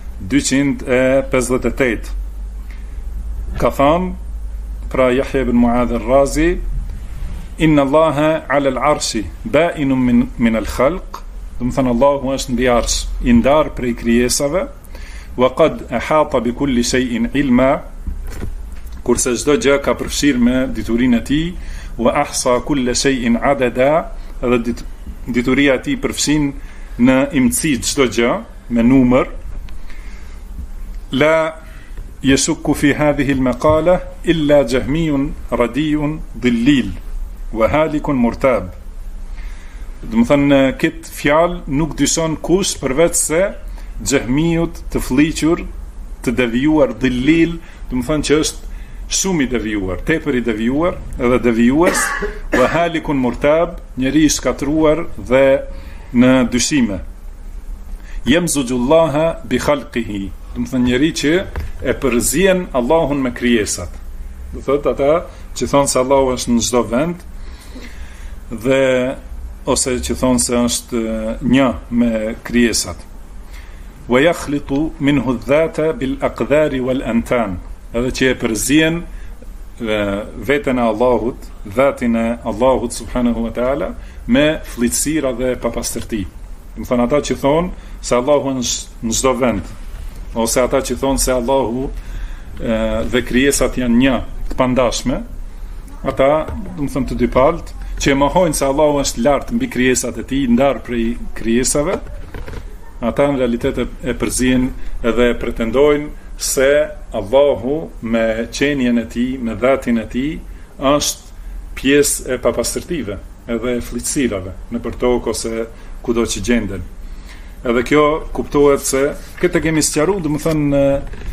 Speaker 2: 258. Ka thënë pra Yahya ibn Muadh al-Razi, inna Allaha ala al-arshi ba'inun min al-khalq, do të thënë Allahu është mbi arsh, i ndar prej krijesave, wa qad ahata bi kulli shay'in ilma, kurse çdo gjë ka përfshirë me diturinë e tij, wa ahsa kulla shay'in adada, edhe dituria e tij përfshin në imësi çdo gjë me numër. La yashukku fi hadhihi al-maqala illa jahmiyun radiyun dhillil wa halikun murtab. Do të thënë këtë fjalë nuk dyshon kush përveç se xehmiut të fliqur, të devijuar, dhillil, do të thënë që është shumë i devijuar, tepër i devijuar, edhe devijues, wa halikun murtab, njeri i shkatruar dhe në dyshime. Yemzujullaha bi khalqihi, do të thënë njeri që e përzien Allahun me krijesat. Do thotë ata që thonë se Allahu është në çdo vend, dhe ose që thonë se është një me krijesat. Wa yakhlitu minhu adh-dhata bil aqdari wal antan, edhe që e përzien veten e Allahut, dhatin e Allahut subhanahu wa taala me fllitësira dhe papastërti. Do të thonë ata që thonë se Allahu është në çdo vend, ose ata që thonë se Allahu dhe krijesat janë një, të pandashme, ata do të thonë të dypalt, që e mohojnë se Allahu është lart mbi krijesat e tij, ndar prej krijesave, ata në realitet e përzien edhe pretendojnë se Allahu me qenjen e tij, me dhatin e tij, është pjesë e papastërtive, edhe e fllitësirave nëpër tokë ose kudo që gjenden. Edhe kjo kuptohet se këtë kemi sqaruar, domethënë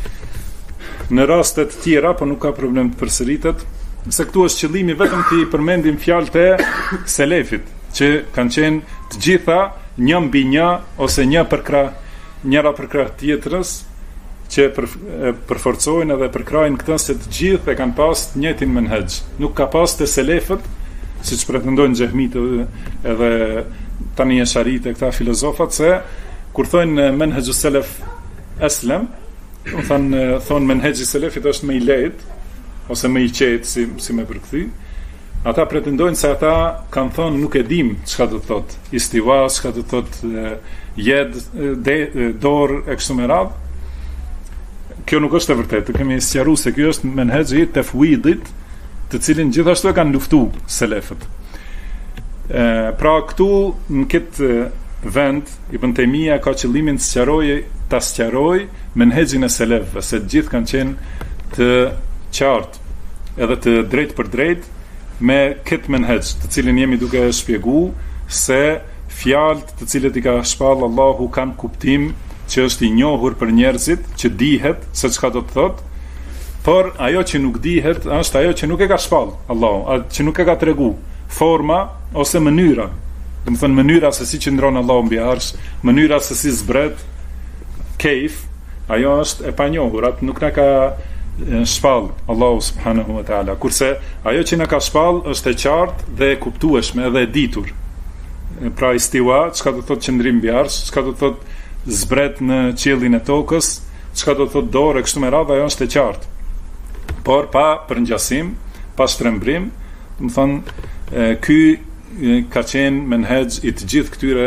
Speaker 2: në raste të tjera, po nuk ka problem të përsëritet, se këtu është qëllimi vetëm të përmendim fjalët e selefit, që kanë qenë të gjitha një mbi një ose njëra për krah tjetrës, që përforcojnë edhe përkrajnë këtë se të gjithë e kanë pas të njëjtin menhexh. Nuk ka pas të selefët, siç pretendojnë xehmit edhe tani esharit e këta filozofat, se kur thonë menhexhu selef aslam, do thonë menhexhi selefit është më i lehtë ose më i qetë, si më përkthy. Ata pretendojnë se ata kanë thonë nuk e dim çka do të thotë istiva, çka do të thotë jed, dorë e kështu me radhë. Kjo nuk është e vërtetë, kemi sqaruar se kjo është menhexhi i tefwidit, të cilin gjithashtu e kanë luftuar selefët. Pra këtu në këtë vend Ibn Taymija ka qëllimin ta sqarojë menhexhin e selefëve, se të gjithë kanë qenë të qartë edhe të drejtë për drejtë me këtë menhexh, të cilin jemi duke shpjeguar se fjalët të cilët i ka shpall Allahu kanë kuptim që është i njohur për njerëzit, që dihet se çka do të thotë, por ajo që nuk dihet është ajo që nuk e ka shpall Allahu, që nuk e ka treguar, forma ose mënyra. Do të thonë mënyra se si qëndron Allahu mbi arsh, mënyra se si zbret, kejf, ajo është e panjohur, atë nuk na ka shpall Allahu subhanahu wa taala. Kurse ajo që na ka shpall është e qartë dhe e kuptueshme dhe e ditur. Pra istiwa, çka do të thotë qëndrim mbi arsh, çka do të thotë zbret në qiellin e tokës, çka do të thotë dorë kështu me radhë, ajo është e qartë. Por pa përngjasim, pa shtrembrim, do të thonë ky ka qenë menhexh i të gjithë këtyre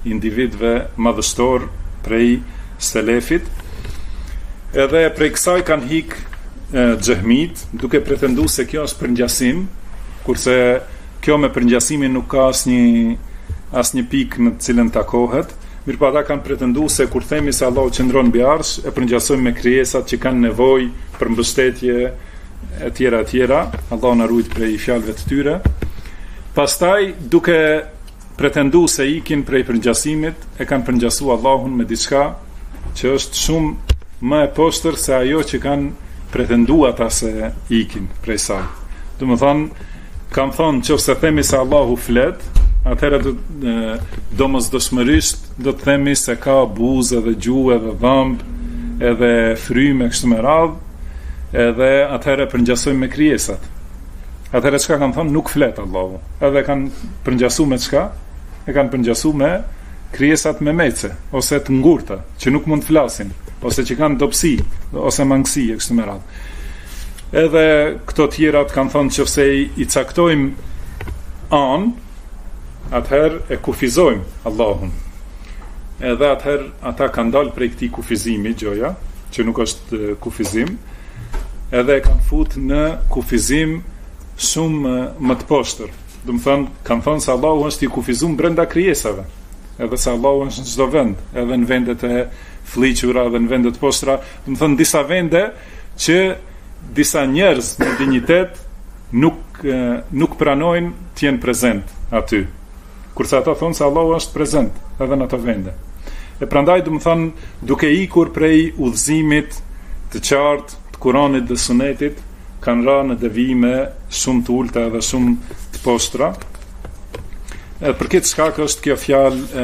Speaker 2: individëve madhështor prej selefit. Edhe prej kësaj kanë hik xehmit, duke pretenduar se kjo është përngjasim, kurse kjo me përngjasimin nuk ka asnjë pikë në të cilën takohet. Mirë pa ata kanë pretenduar se kur themi se Allahu qëndron mbi arsh, e përngjasojmë me krijesat që kanë nevojë për mbështetje e tjera. Allahu na ruaj prej fjalëve të tyre. Pastaj, duke pretenduar se ikin prej përngjasimit, e kanë përngjasuar Allahun me diçka që është shumë më e poshtër se ajo që kanë pretenduar ata se ikin prej saj. Domethënë, kanë thonë nëse themi se Allahu flet, atëherë domosdoshmërisht do të themi se ka buzë dhe gjuhë dhe dhëmb edhe frymë kështu me radhë, edhe atëherë përngjasojmë me krijesat. Atëherë çka kanë thonë, nuk flet Allahu. Edhe kanë përngjasuar me çka? E kanë përngjasuar me krijesat me mece ose të ngurta, që nuk mund të flasin, ose që kanë dobësi ose mangësi kështu me radhë. Edhe këto tjerat kanë thonë që nëse i caktojmë anë, atëherë e kufizojmë Allahun. Edhe atëherë ata kanë dalë prej këtij kufizimi gjoja, që nuk është kufizim, edhe e kanë futur në kufizim shumë më të poshtër. Do të thonë, kanë thonë se Allahu është i kufizuar brenda krijesave, edhe se Allahu është në çdo vend, edhe në vendet e fliqura dhe në vendet poshtra. Do të thonë disa vende që disa njerëz me dinjitet nuk pranojnë të jenë prezent aty. Kurse ata thonë se Allahu është prezent edhe në ato vende. E prandaj do të thonë, duke ikur prej udhëzimit të qartë të Kuranit dhe Sunetit, kanë ra në devijime shumë të ulta dhe shumë të poshtra. Edhe për këtë shkak është kjo fjalë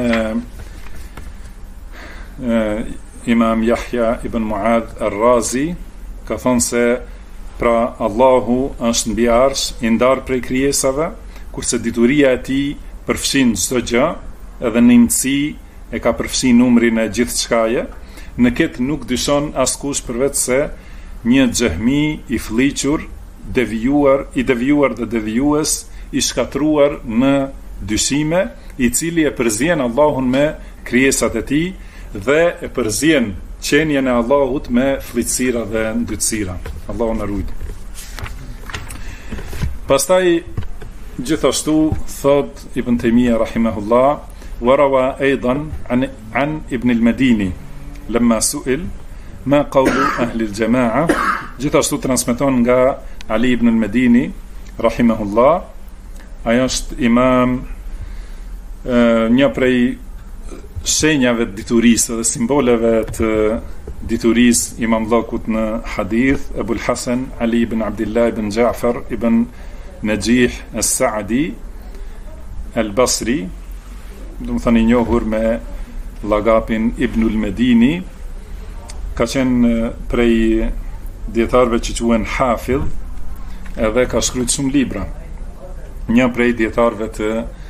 Speaker 2: Imam Yahya ibn Muadh ar-Razi ka thonë se pra Allahu është mbi arsh, i ndarë prej krijesave, kurse dituria e tij përfshin çdo gjë, edhe në imësi e ka përfshin numrin e gjithçkaje. Në këtë nuk dyshon askush përveç se një xehmi i fliqur, i devijuar dhe devijues, i shkatruar në dyshime, i cili e përzien Allahun me krijesat e tij dhe e përzien qenjen e Allahut me fliqësira dhe ndytësira. Allahu na ruaj. Pastaj gjithashtu thot Ibn Taymija rahimahullah, warawa aidan an Ibn al-Madini lamma su'il ma qawlu ahli al-jama'a, gjithashtu transmeton nga Ali ibn al-Madini rahimahullah. Ai është imam, një prej shenjave të diturisë dhe simboleve të diturisë imam dhokut në hadith, Ebul Hasan Ali ibn Abdillah ibn Ja'far ibn Najih as-Sa'di al-Basri, do të thënë i njohur me llaqabin Ibn al-Madini, ka qenë prej dietarëve që quhen hafidh, edhe ka shkruar shumë libra. Një prej dietarëve të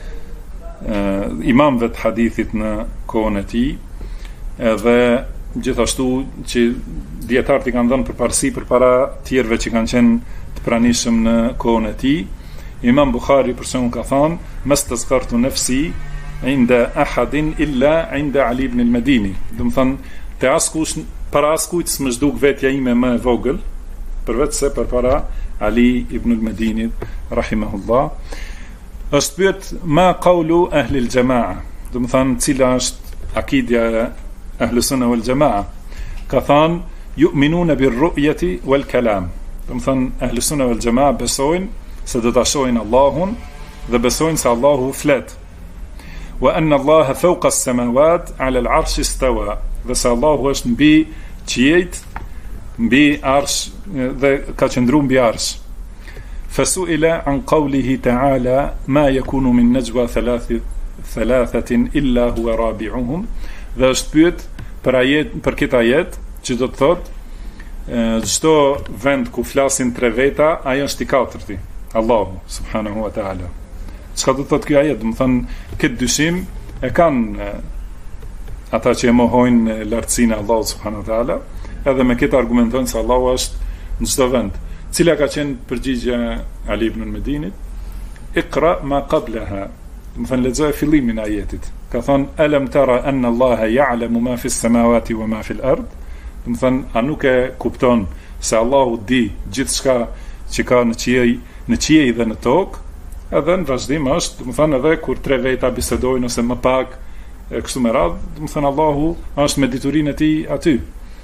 Speaker 2: imamëve të hadithit në kohën e tij, edhe gjithashtu që dietarët i kanë dhënë përparësi përpara tjerëve që kanë qenë të pranishëm në kohën e tij. Imam Buhari për shembull ka thënë, "Mastazkartu nafsi inda ahadin illa inda Ali ibn al-Madini." Do të thonë, te askush para askujt s'më zhduk vetja ime më e vogël, përveç se përpara Ali ibn al-Madinit rahimahullah. Është pyet ma qawlu ahli al-jamaa, do të thonë cila është akidja e ahli sunna wal jamaa. Ka thënë yu'minuna bir-ru'yati wal kalam. Do të thonë ahli sunna wal jamaa besojnë se do ta shohin Allahun dhe besojnë se Allahu flet. Wa anna Allaha fawqa as-samawati 'ala al-'arshi istawa. Dhe se Allahu është mbi qiejt, mbi arsh dhe ka qëndruar mbi arsh. Fasuila an qawlihi ta'ala ma yakunu min najwa thalathatin illa huwa rabi'uhum. Dhe është pyet për këtë ajet që do të thotë çdo vend ku flasin tre veta, ajo është i katërti, Allahu subhanahu wa ta'ala. Çka do të thotë ky ajet? Do të thonë këtë dyshim e kanë ata që e mohojnë lartësinë e Allahut subhanahu wa taala, edhe me këtë argumentojnë se Allahu është në çdo vend. Cila ka qenë përgjigjja Ali ibn al-Madinit? Iqra ma qablaha. Do të thënë lexoj fillimin e ajetit. ka thonë alam tara anna Allaha ya'lamu ma fi s-samawati wa ma fi l-ard, do të thonë a nuk e kupton se Allahu di gjithçka që ka në qiej dhe në tokë. Edhe në vazhdim është, do të thonë edhe kur tre veta bisedojnë ose më pak e kështu me radhë, do të thonë Allahu është me diturinë e tij aty.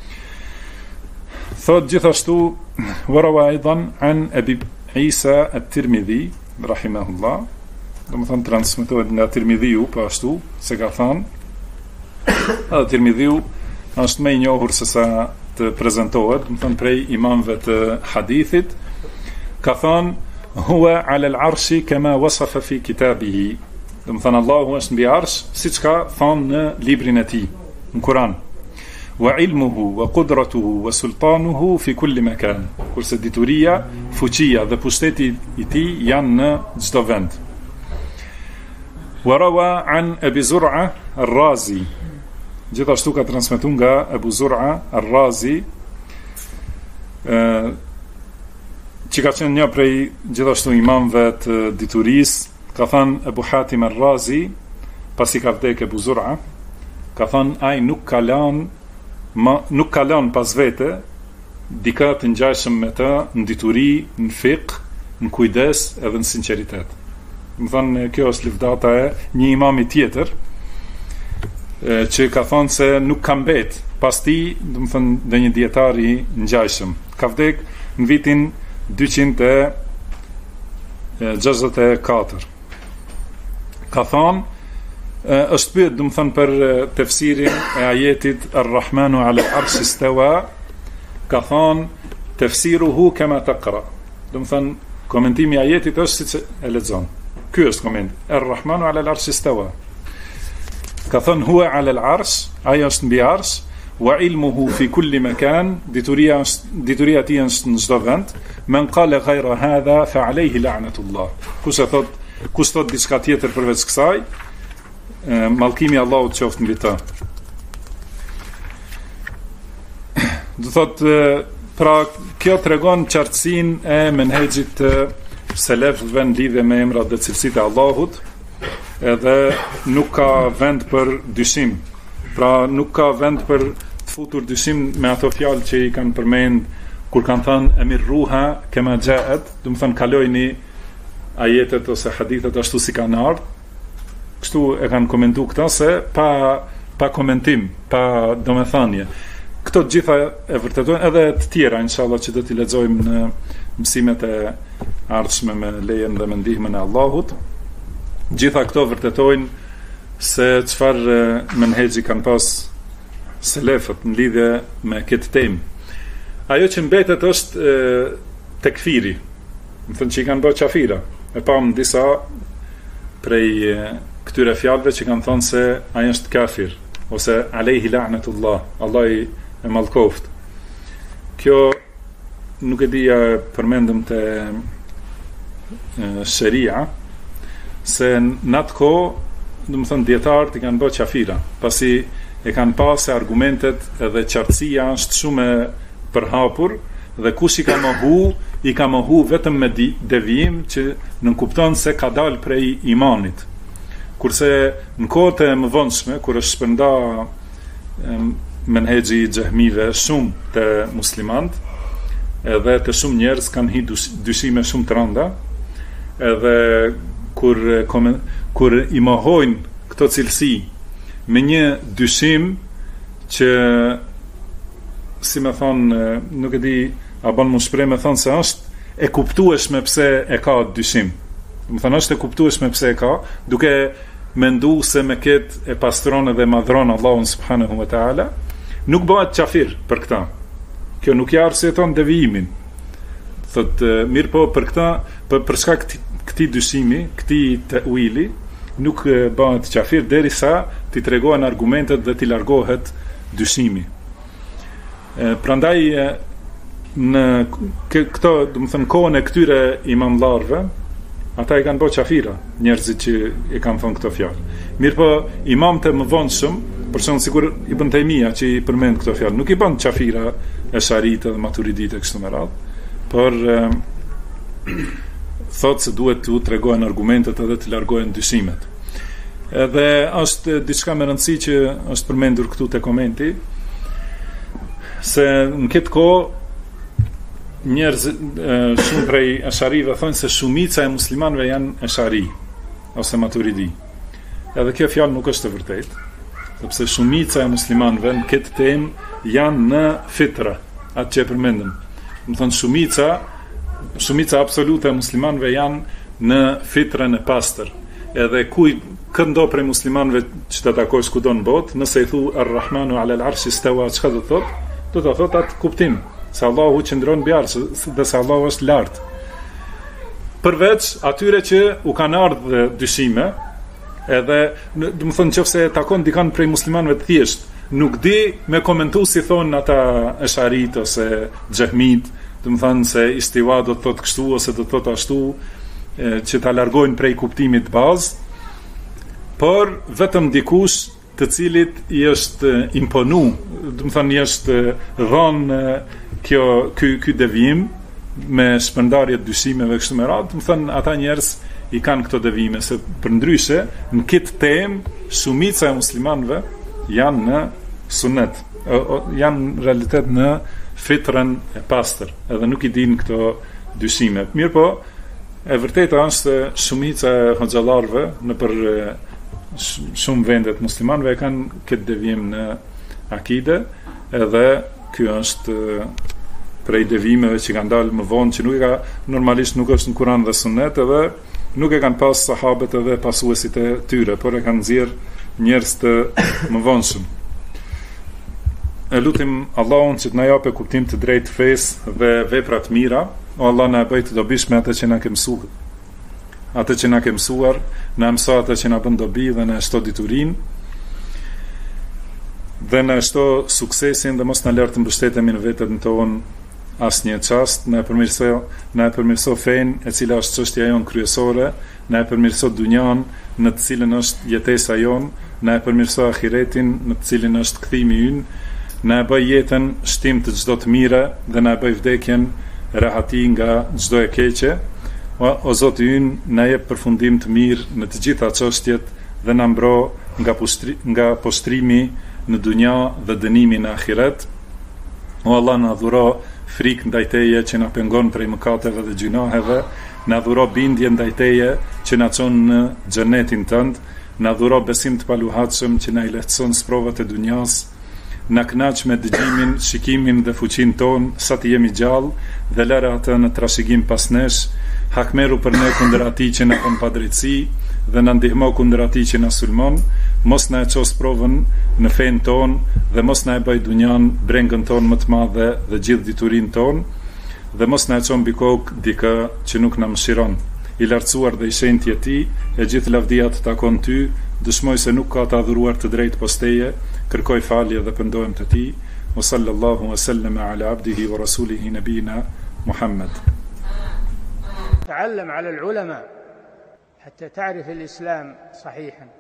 Speaker 2: Thot gjithashtu warawa aidan an Abi Isa at-Tirmidhi rahimahullah, do të thonë transmetohet nga Tirmidhiu, po ashtu se ka thënë, edhe Tirmidhiu është më i njohur se sa të prezantohet, do të thonë prej imamëve të hadithit, ka thënë huwa ala al-arshi kama wasafa fi kitabihi, do të thonë Allahu është mbi arsh siç ka thënë në librin e tij, në Kur'an. Wa ilmuhu wa qudratuhu wa sultanuhu fi kulli makan, kurse dituria, fuqia dhe pushteti i tij janë në çdo vend. Wa rawa an Abi Zur'a ar-Razi, gjithashtu ka transmetuar nga Abu Zur'a ar-Razi, që ka qenë një prej gjithashtu imamëve të diturisë, ka thënë Abu Hatim ar-Razi, pasi ka vdekë Abu Zur'a, ka thënë ai nuk ka lënë pas vete dikë të ngjashëm me të në dituri, në fiqh, në kujdes edhe në sinqeritet. Më thënë, kjo është livdata e një imami tjetër, që ka thënë se nuk ka mbet pas ti, do të thënë, dhe një dietar i ngjashëm. Ka vdek në vitin 264. Ka thënë, është pyet, do të thënë, për tefsirin e ajetit Ar-Rahmanu ala al-arshi istawa, ka thënë tefsiruhu kama taqra. Do të thënë, komentimi i ajetit është siç e lexon. Ky është koment. Ar-Rahmanu ala al-arshi istawa. Ka thënë huwa ala al-arsh, ai është mbi arsh, wa ilmuhu fi kulli makan, dituria e tij është në çdo vend. Men qala ghayra hadha fa alayhi la'natullah. Kush thot diçka tjetër përveç kësaj, mallkimi i Allahut qoftë mbi të. Do thot, pra kjo tregon qartësinë e menhexhit të selefëve në lidhje me emrat dhe cilësitë e Allahut, edhe nuk ka vend për dyshim. Pra nuk ka vend për të futur dyshim me ato fjalë që i kanë përmend kur kanë thënë emir ruha kema jaet, do të thënë kalojni ajetet ose hadithet ashtu si kanë ardhur. Kështu e kanë komentuar këta se pa komentim, pa domethënie. Këto të gjitha e vërtetojnë, edhe të tjera inshallah që do t'i lexojmë në mësimet e ardhshme me lejen dhe me ndihmën e Allahut. Gjitha këto vërtetojnë se çfarë menhexhi kanë pas selefët në lidhje me këtë temë. Ajo që mbetet është tekfiri, më thënë që i kanë bërë qafira. E pam disa prej këtyre fjalëve që kanë thënë se ai është kafir, ose alayhi la'natullah, Allah e mallkoft. Kjo nuk e dija, përmendëm te sheria, se në atë kohë, do të thënë, dietarët i kanë bërë qafira, pasi e kanë pasë argumentet edhe qartësia është shumë e përhapur, dhe kush i ka mohu vetëm me devijim që nënkupton se ka dalë prej imanit. Kurse në kohët e mëvonshme, kur është shpërnda menhexhi i xehmive shumë të muslimant, edhe të shumë njerëz kanë hi dyshime shumë të rënda, edhe kur i mohojnë këto cilësi me një dyshim që, si me thonë, nuk e di a bon më shprej me thonë se është e kuptueshme pse e ka dyshim. Më thonë është e kuptueshme pse e ka, duke mendu se me ketë e pastron edhe madhron Allahun subhanahu wa ta'ala, nuk bëhet qafir për këta. Kjo nuk ja arsyeton devijimin. Thotë, mirë po për këta, për shkak këtij dyshimi, këtij ta'wili, nuk bëhet qafir derisa t'i tregohen argumentet dhe t'i largohet dyshimi. Prandaj në këto, do të thënë, kohën e këtyre imamllarëve, ata i kanë bërë qafira njerëzit që i kanë thënë këto fjalë. Mirë po, imamët e mëvonshëm, për shembull sikur Ibn Taymija që i përmend këto fjalë, nuk i bën qafira Esharite dhe Maturidite kështu me radhë, por thotë se duhet t'u tregojnë argumentet edhe të largohen dyshimet. Edhe është diçka me rëndësi që është përmendur këtu te komenti, se në këtë kohë njerëz shumë prej asharive thonë se shumica e muslimanëve janë ashari ose maturidi. Edhe kjo fjalë nuk është e vërtetë, sepse shumica e muslimanëve në këtë temë janë në fitra, atë që e përmendëm. Do të thonë shumica absolute e muslimanëve janë në fitrën e pastër. Edhe këndo prej muslimanëve që të takosh kudo në botë, nëse i thu Ar-Rahmanu ala al-Arshi istawa, çka do të thotë? Do të thotë atë kuptim, se Allahu qëndron mbi arsh dhe se Allahu është lart. Përveç atyre që u kanë ardhur dyshime, edhe do të thonë nëse takon dikan prej muslimanëve të thjesht, nuk di me komentu si thonë ata esharit ose xehmit, do të thonë se istiwa do të thotë kështu ose do të thotë ashtu, që ta largojnë prej kuptimit bazë, por vetëm dikush të cilit i është imponu, do të thonë i është dhënë ky devijim me shpërndarje të dyshimeve kështu me radhë, do të thonë ata njerëz i kanë këto devijime, se përndryshe në këtë temë shumica e muslimanëve janë në sunet, janë në realitet në fitrën e pastër, edhe nuk i dinë këto dyshime. Mirë po, e vërteta është se shumica e hoxhallarëve në për shumë vendet muslimanëve kanë këtë devijim në akide, edhe ky është prej devijimeve që kanë dalë më vonë, që normalisht nuk është në Kur'an dhe Sunet, edhe nuk e kanë pas sahabët edhe pasuesit e tyre, por e kanë nxjerrë njerëz të mëvonshëm. E lutim Allahun që të na japë kuptim të drejtë fesë dhe vepra të mira, o Allah na bëj të dobishme atë që na ke mësuar. Atë që na ke mësuar, na mëso atë që na bën dobi dhe na shto diturinë, dhe na shto suksesin dhe mos na lër të mbështetemi në vetën tonë asnjë çast, na e përmirëso fenë e cila është çështja jonë kryesore, na e përmirëso dunjan në të cilën është jetesa jonë, na e përmirëso ahiretin në të cilin është kthimi ynë, na e bëj jetën shtim të çdo të mire dhe na e bëj vdekjen rahati nga çdo e keqe. O Zoti ynë, na jep përfundim të mirë në të gjitha çështjet dhe na mbro nga postrimi në dunja dhe dënimi në ahiret. O Allah, na dhuro frikë ndaj Teje që na pengon prej mëkateve dhe gjunaheve, na dhuro bindje ndaj Teje që na çon në xhenetin tënd, na dhuro besim të paluhatshëm që na i lehtëson sprovat e dunjas, na kënaq me dëgjimin, shikimin dhe fuqinë tonë sa të jemi gjallë dhe lëre atë në trashëgim pas nesh, hakmeru për ne kundër atij që na bën padrejtësi dhe na ndihmo kundër atij që na sulmon, mos na e ços provën në fenë tonë dhe mos na e bëj dunjan brengën tonë më të madhe dhe gjithë diturinë tonë, dhe mos na e çon mbi kokë dikë që nuk na mëshiron. I lartësuar dhe i shenjtë je Ti, e gjithë lavdia të takon Ty, dëshmoj se nuk ka të adhuruar të drejtë pos Teje, kërkoj falje dhe pendohem te Ti. Wa sallallahu wa sallama ala abdihi wa rasulihi nabina Muhammad.
Speaker 1: تعلم على العلماء حتى تعرف الإسلام صحيحا.